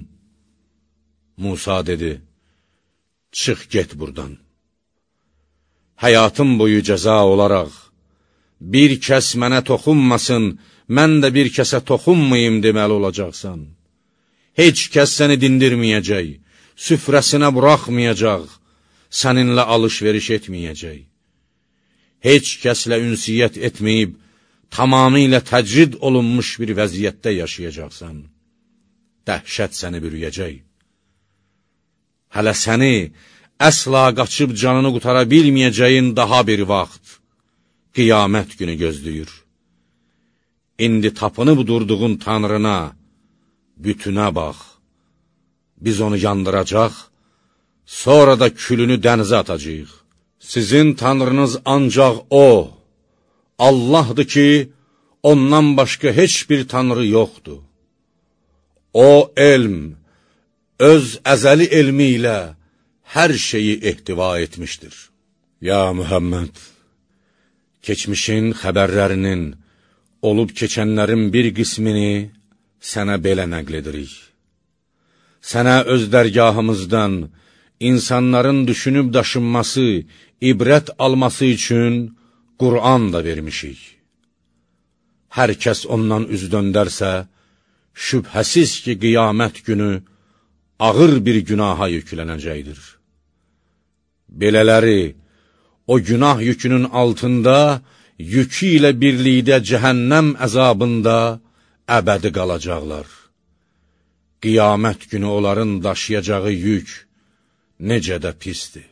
Musa dedi, çıx get buradan. Həyatım boyu cəza olaraq, bir kəs mənə toxunmasın, mən də bir kəsə toxunmayım deməli olacaqsan. Heç kəs səni dindirməyəcək, süfrəsinə buraxmayacaq, səninlə alış-veriş etməyəcək. Heç kəslə ünsiyyət etməyib, tamamilə təcrid olunmuş bir vəziyyətdə yaşayacaqsan. Dəhşət səni bürüyəcək. Hələ səni əsla qaçıb canını qutara bilməyəcəyin daha bir vaxt, qiyamət günü gözləyir. İndi tapınıb durduğun Tanrına, bütünə bax. Biz onu yandıracaq, sonra da külünü dənizə atacaq. Sizin Tanrınız ancaq O, Allahdır ki, ondan başqa heç bir Tanrı yoxdur. O elm, öz əzəli elmi ilə hər şeyi ehtiva etmişdir. Ya Muhammed, keçmişin xəbərlərinin, olub keçənlərin bir qismini sənə belə nəql edirik. Sənə öz dərgahımızdan insanların düşünüb daşınması, ibrət alması üçün Qur'an da vermişik. Hər kəs ondan üz döndərsə, şübhəsiz ki, qiyamət günü ağır bir günaha yüklənəcəkdir. Belələri, o günah yükünün altında, yükü ilə birlikdə cəhənnəm əzabında əbədi qalacaqlar. Qiyamət günü onların daşıyacağı yük necə də pisdir.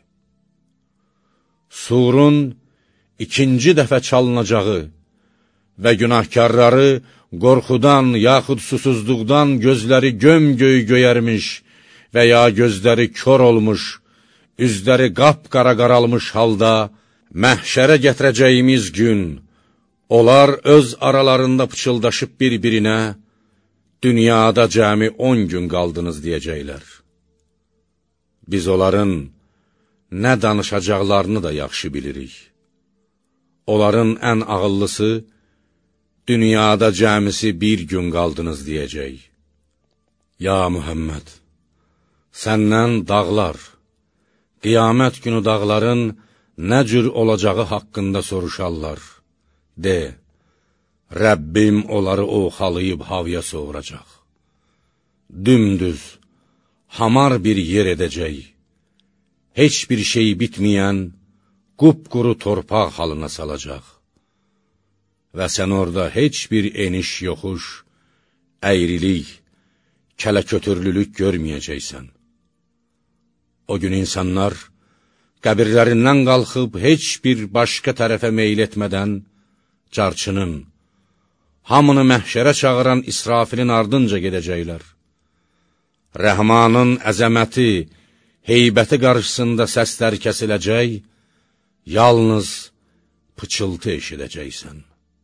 Surun ikinci dəfə çalınacağı və günahkarları qorxudan yaxud susuzluqdan gözləri göm-göy göyərmiş və ya gözləri kör olmuş, üzləri qapqara qaralmış halda məhşərə gətirəcəyimiz gün, onlar öz aralarında pıçıldaşıb bir-birinə, dünyada cəmi on gün qaldınız deyəcəklər. Biz onların nə danışacaqlarını da yaxşı bilirik. Onların ən ağıllısı, dünyada cəmisi bir gün qaldınız deyəcək. Ya Muhammed, səndən dağlar, qiyamət günü dağların nə cür olacağı haqqında soruşarlar. De, Rəbbim onları oxalayıb havaya soğuracaq. Dümdüz, hamar bir yer edəcək. Heç bir şey bitməyən, qupquru torpaq halına salacaq. Və sən orada heç bir eniş yoxuş, əyrilik, kələkötürlülük görməyəcəksən. O gün insanlar qəbirlərindən qalxıb heç bir başqa tərəfə meyl etmədən, carçının, hamını məhşərə çağıran İsrafilin ardınca gedəcəklər. Rəhmanın əzəməti, heybəti qarşısında səslər kəsiləcək, yalnız pıçıltı eşidəcəksən.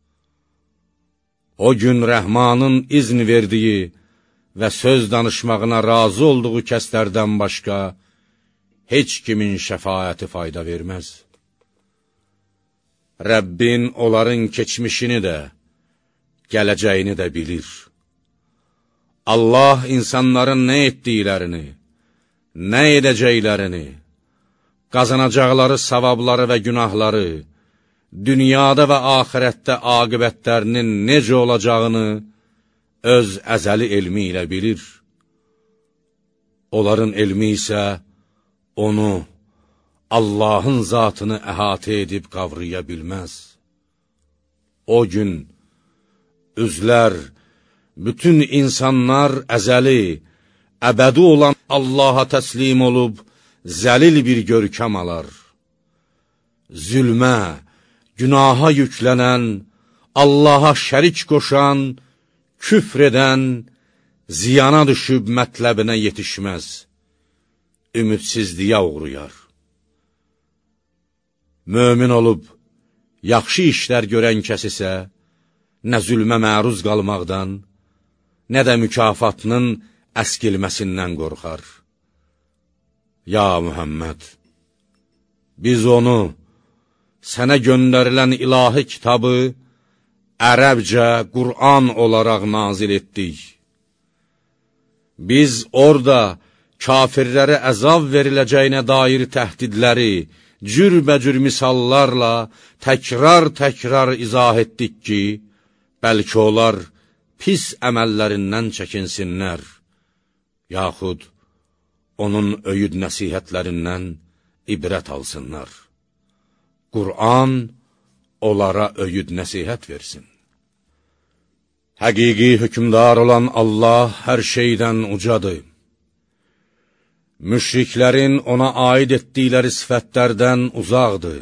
O gün Rəhmanın izn verdiyi və söz danışmağına razı olduğu kəslərdən başqa heç kimin şəfaəti fayda verməz. Rəbbin onların keçmişini də, gələcəyini də bilir. Allah insanların nə etdiklərini, nə edəcəklərini, qazanacaqları savabları və günahları, dünyada və axirətdə aqibətlərinin necə olacağını öz əzəli elmi ilə bilir. Onların elmi isə onu, Allahın zatını əhatə edib qavraya bilməz. O gün, üzlər, bütün insanlar əzəli, əbədi olan Allaha təslim olub, zəlil bir görkəm alar. Zülmə, günaha yüklənən, Allaha şərik qoşan, küfr edən, ziyana düşüb mətləbinə yetişməz, ümidsizliyə uğrayar. Mömin olub, yaxşı işlər görən kəs isə, nə zülmə məruz qalmaqdan, nə də mükafatının əskilməsindən qorxar. Ya Muhammed, biz onu, sənə göndərilən ilahi kitabı, ərəbcə Qur'an olaraq nazil etdik. Biz orada kafirlərə əzab veriləcəyinə dair təhdidləri, cürbəcür misallarla təkrar-təkrar izah etdik ki, bəlkə onlar pis əməllərindən çəkinsinlər, yaxud onun öyüd nəsihətlərindən ibrət alsınlar. Qur'an onlara öyüd nəsihət versin. Həqiqi hökmdar olan Allah hər şeydən ucadır. Müşriklərin ona aid etdikləri sifətlərdən uzaqdır.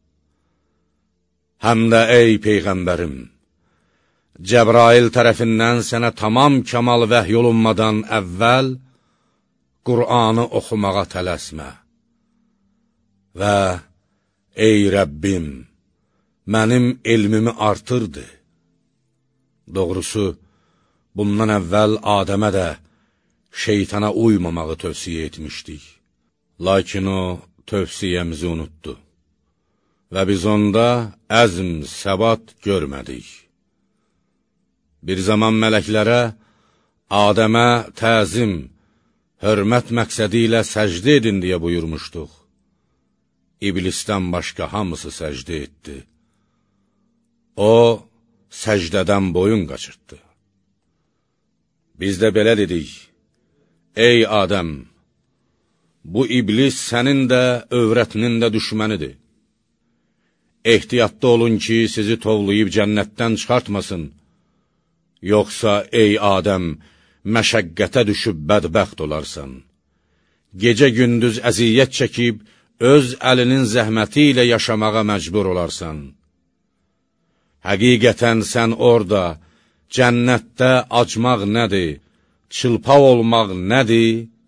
Həm də ey Peyğəmbərim, Cəbrail tərəfindən sənə tamam kəmal vəhy olunmadan əvvəl Qur'anı oxumağa tələsmə. Və ey Rəbbim, mənim elmimi artırdı. Doğrusu, bundan əvvəl Adəmə də şeytana uymamağı tövsiyə etmişdik. Lakin o tövsiyəmizi unutdu və biz onda əzm, səbat görmədik. Bir zaman mələklərə, Adəmə təzim, hörmət məqsədi ilə səcdə edin deyə buyurmuşduq. İblisdən başqa hamısı səcdə etdi. O, səcdədən boyun qaçırtdı. Biz də belə dedik, ey Adəm, bu iblis sənin də, övrətinin də düşmənidir. Ehtiyatda olun ki, sizi tovlayıb cənnətdən çıxartmasın. Yoxsa, ey Adəm, məşəqqətə düşüb bədbəxt olarsan. Gecə-gündüz əziyyət çəkib, öz əlinin zəhməti ilə yaşamağa məcbur olarsan. Həqiqətən sən orada, cənnətdə acmaq nədir, çılpaq olmaq nədir,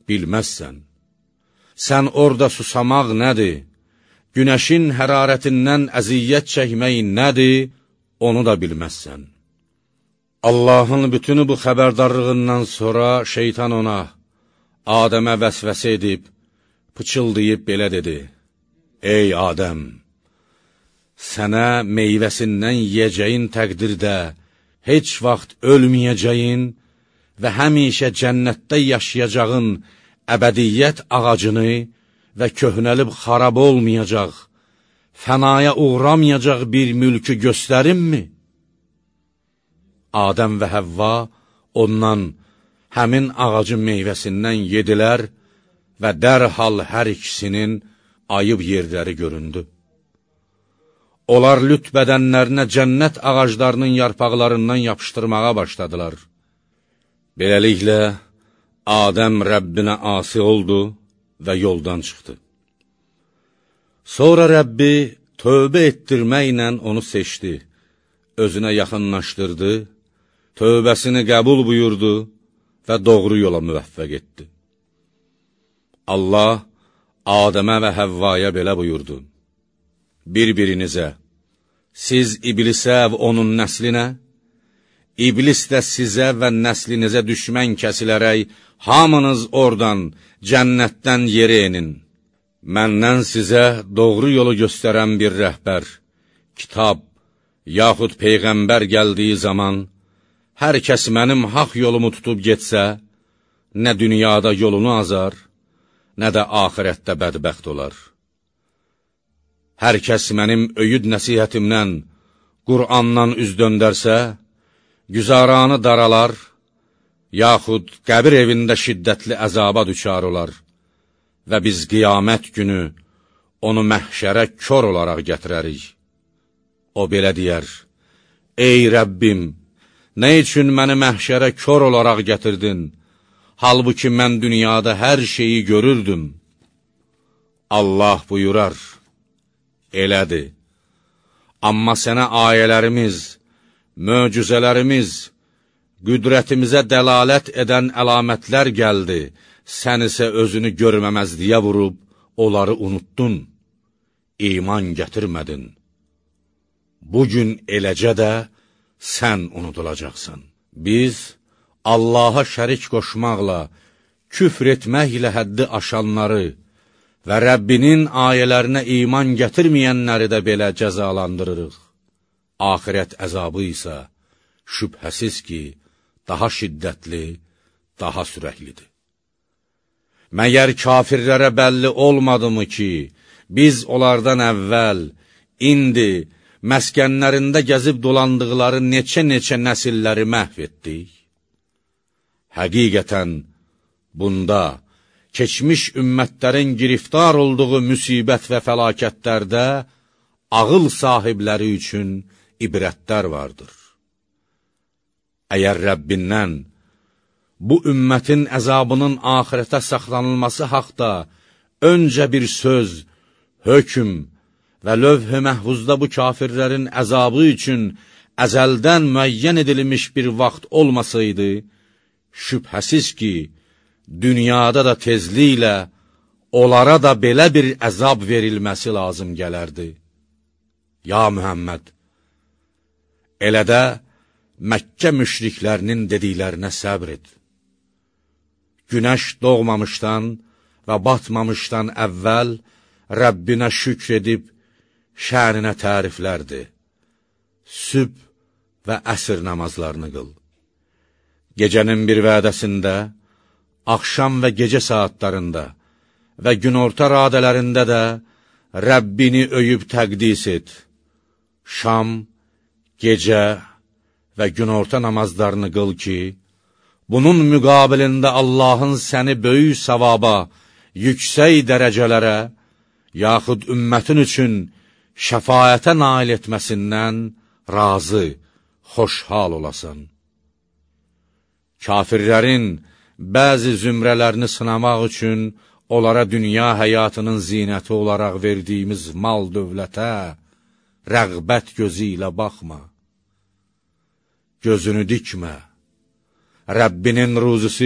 bilməzsən. Sən orada susamaq nədir? Günəşin hərarətindən əziyyət çəkmək nədir? Onu da bilməzsən. Allahın bütünü bu xəbərdarlığından sonra şeytan ona, Adəmə vəsvəsə edib, pıçıldayıb belə dedi: Ey Adəm, sənə meyvəsindən yiyəcəyin təqdirdə heç vaxt ölməyəcəyin və həmişə cənnətdə yaşayacağın əbədiyyət ağacını və köhnəlib xarab olmayacaq, fənaya uğramayacaq bir mülkü göstərimmi? Adəm və Həvva ondan həmin ağacın meyvəsindən yedilər və dərhal hər ikisinin ayıb yerləri göründü. Onlar lüt bədənlərinə cənnət ağaclarının yarpaqlarından yapışdırmağa başladılar. Beləliklə, Adəm Rəbbinə asi oldu və yoldan çıxdı. Sonra Rəbbi tövbə etdirməklə onu seçdi, özünə yaxınlaşdırdı, tövbəsini qəbul buyurdu və doğru yola müvəffəq etdi. Allah Adəmə və Həvvaya belə buyurdu: Bir-birinizə, siz iblisə və onun nəslinə, iblis də sizə və nəslinizə düşmən kəsilərək, hamınız oradan, cənnətdən yerə enin. Məndən sizə doğru yolu göstərən bir rəhbər, kitab, yaxud peyğəmbər gəldiyi zaman, hər kəs mənim haqq yolumu tutub getsə, nə dünyada yolunu azar, nə də axirətdə bədbəxt olar. Hər kəs mənim öyüd nəsihətimdən, Qur'andan üz döndərsə, güzaranı daralar, yaxud qəbir evində şiddətli əzaba düçar olar və biz qiyamət günü onu məhşərə kör olaraq gətirərik. O belə deyər: Ey Rəbbim, nə üçün məni məhşərə kör olaraq gətirdin? Halbuki mən dünyada hər şeyi görürdüm. Allah buyurar: Elədir. Amma sənə ayələrimiz, möcüzələrimiz, qüdrətimizə dəlalət edən əlamətlər gəldi, sən isə özünü görməməzliyə vurub, onları unuttun, iman gətirmədin. Bugün eləcə də sən unudulacaqsan. Biz Allaha şərik qoşmaqla, küfr etməklə həddi aşanları və Rəbbinin ayələrinə iman gətirməyənləri də belə cəzalandırırıq. Axirət əzabı isə şübhəsiz ki, daha şiddətli, daha sürəklidir. Məgər kafirlərə bəlli olmadımı ki, biz onlardan əvvəl, indi, məskənlərində gəzib dolandıqları neçə-neçə nəsilləri məhv etdik? Həqiqətən, bunda, keçmiş ümmətlərin giriftar olduğu müsibət və fəlakətlərdə ağıl sahibləri üçün ibrətlər vardır. Əgər Rəbbindən bu ümmətin əzabının axirətə saxlanılması haqda öncə bir söz, hökm və lövh-i məhvuzda bu kafirlərin əzabı üçün əzəldən müəyyən edilmiş bir vaxt olmasaydı, şübhəsiz ki, dünyada da tezliklə onlara da belə bir əzab verilməsi lazım gələrdi. Ya Mühəmməd, elə də Məkkə müşriklərinin dediklərinə səbr et. Günəş doğmamışdan və batmamışdan əvvəl Rəbbinə şükr edib, şəninə təriflərdi. Sübh və əsr namazlarını qıl. Gecənin bir vədəsində, axşam və gecə saatlarında və günorta radələrində də Rəbbini öyüb təqdis et. Şam, gecə və günorta namazlarını qıl ki, bunun müqabilində Allahın səni böyük savaba, yüksək dərəcələrə, yaxud ümmətin üçün şəfayətə nail etməsindən razı, xoşhal olasan. Kafirlərin bəzi zümrələrini sınamaq üçün onlara dünya həyatının zinəti olaraq verdiyimiz mal dövlətə rəğbət gözü ilə baxma. Gözünü dikmə. Rəbbinin ruzusu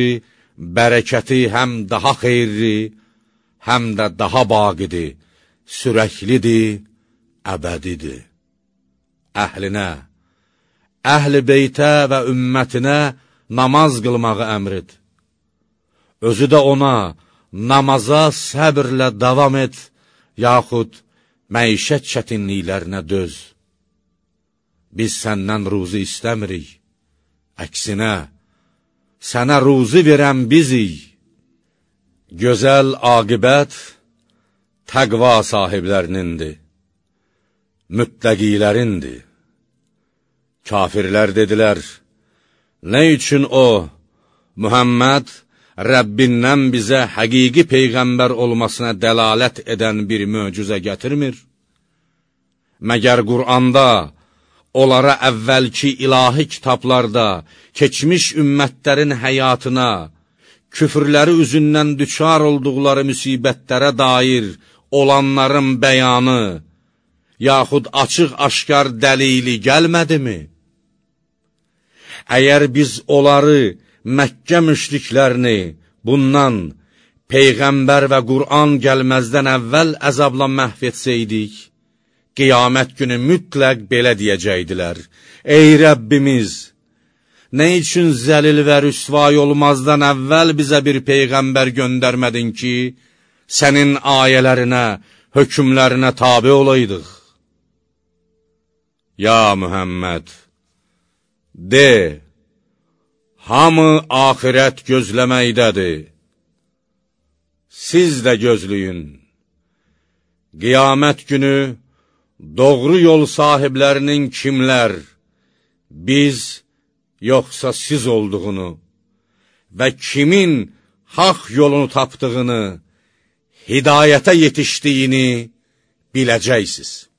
bərəkəti həm daha xeyirli, həm də daha baqidir, sürəklidir, əbədidir. Əhlinə, əhl-i beytə və ümmətinə namaz qılmağı əmr et. Özü də ona namaza səbirlə davam et, yaxud məişət çətinliklərinə döz. Biz səndən ruzi istəmirik, əksinə, sənə ruzi verən bizik. Gözəl aqibət təqva sahiblərinindir, müttəqilərindir. Kafirlər dedilər, nə üçün o, Muhammed, Rəbbindən bizə həqiqi peyğəmbər olmasına dəlalət edən bir möcüzə gətirmir? Məgər Qur'anda, onlara əvvəlki ilahi kitablarda, keçmiş ümmətlərin həyatına, küfrləri üzündən düçar olduqları müsibətlərə dair olanların bəyanı, yaxud açıq-aşkar dəlili gəlmədimi? Əgər biz onları, Məkkə müşriklərini bundan, Peyğəmbər və Qur'an gəlməzdən əvvəl əzabla məhv etsəydik, qiyamət günü mütləq belə deyəcəkdilər: Ey Rəbbimiz, nə üçün zəlil və rüsvay olmazdan əvvəl bizə bir Peyğəmbər göndərmədin ki, sənin ayələrinə, hökmlərinə tabi olaydıq? Ya Mühəmməd, de, hamı axirət gözləməkdədir. Siz də gözləyin. Qiyamət günü doğru yol sahiblərinin kimlər, biz yoxsa siz olduğunu və kimin haqq yolunu tapdığını, hidayətə yetişdiyini biləcəksiniz.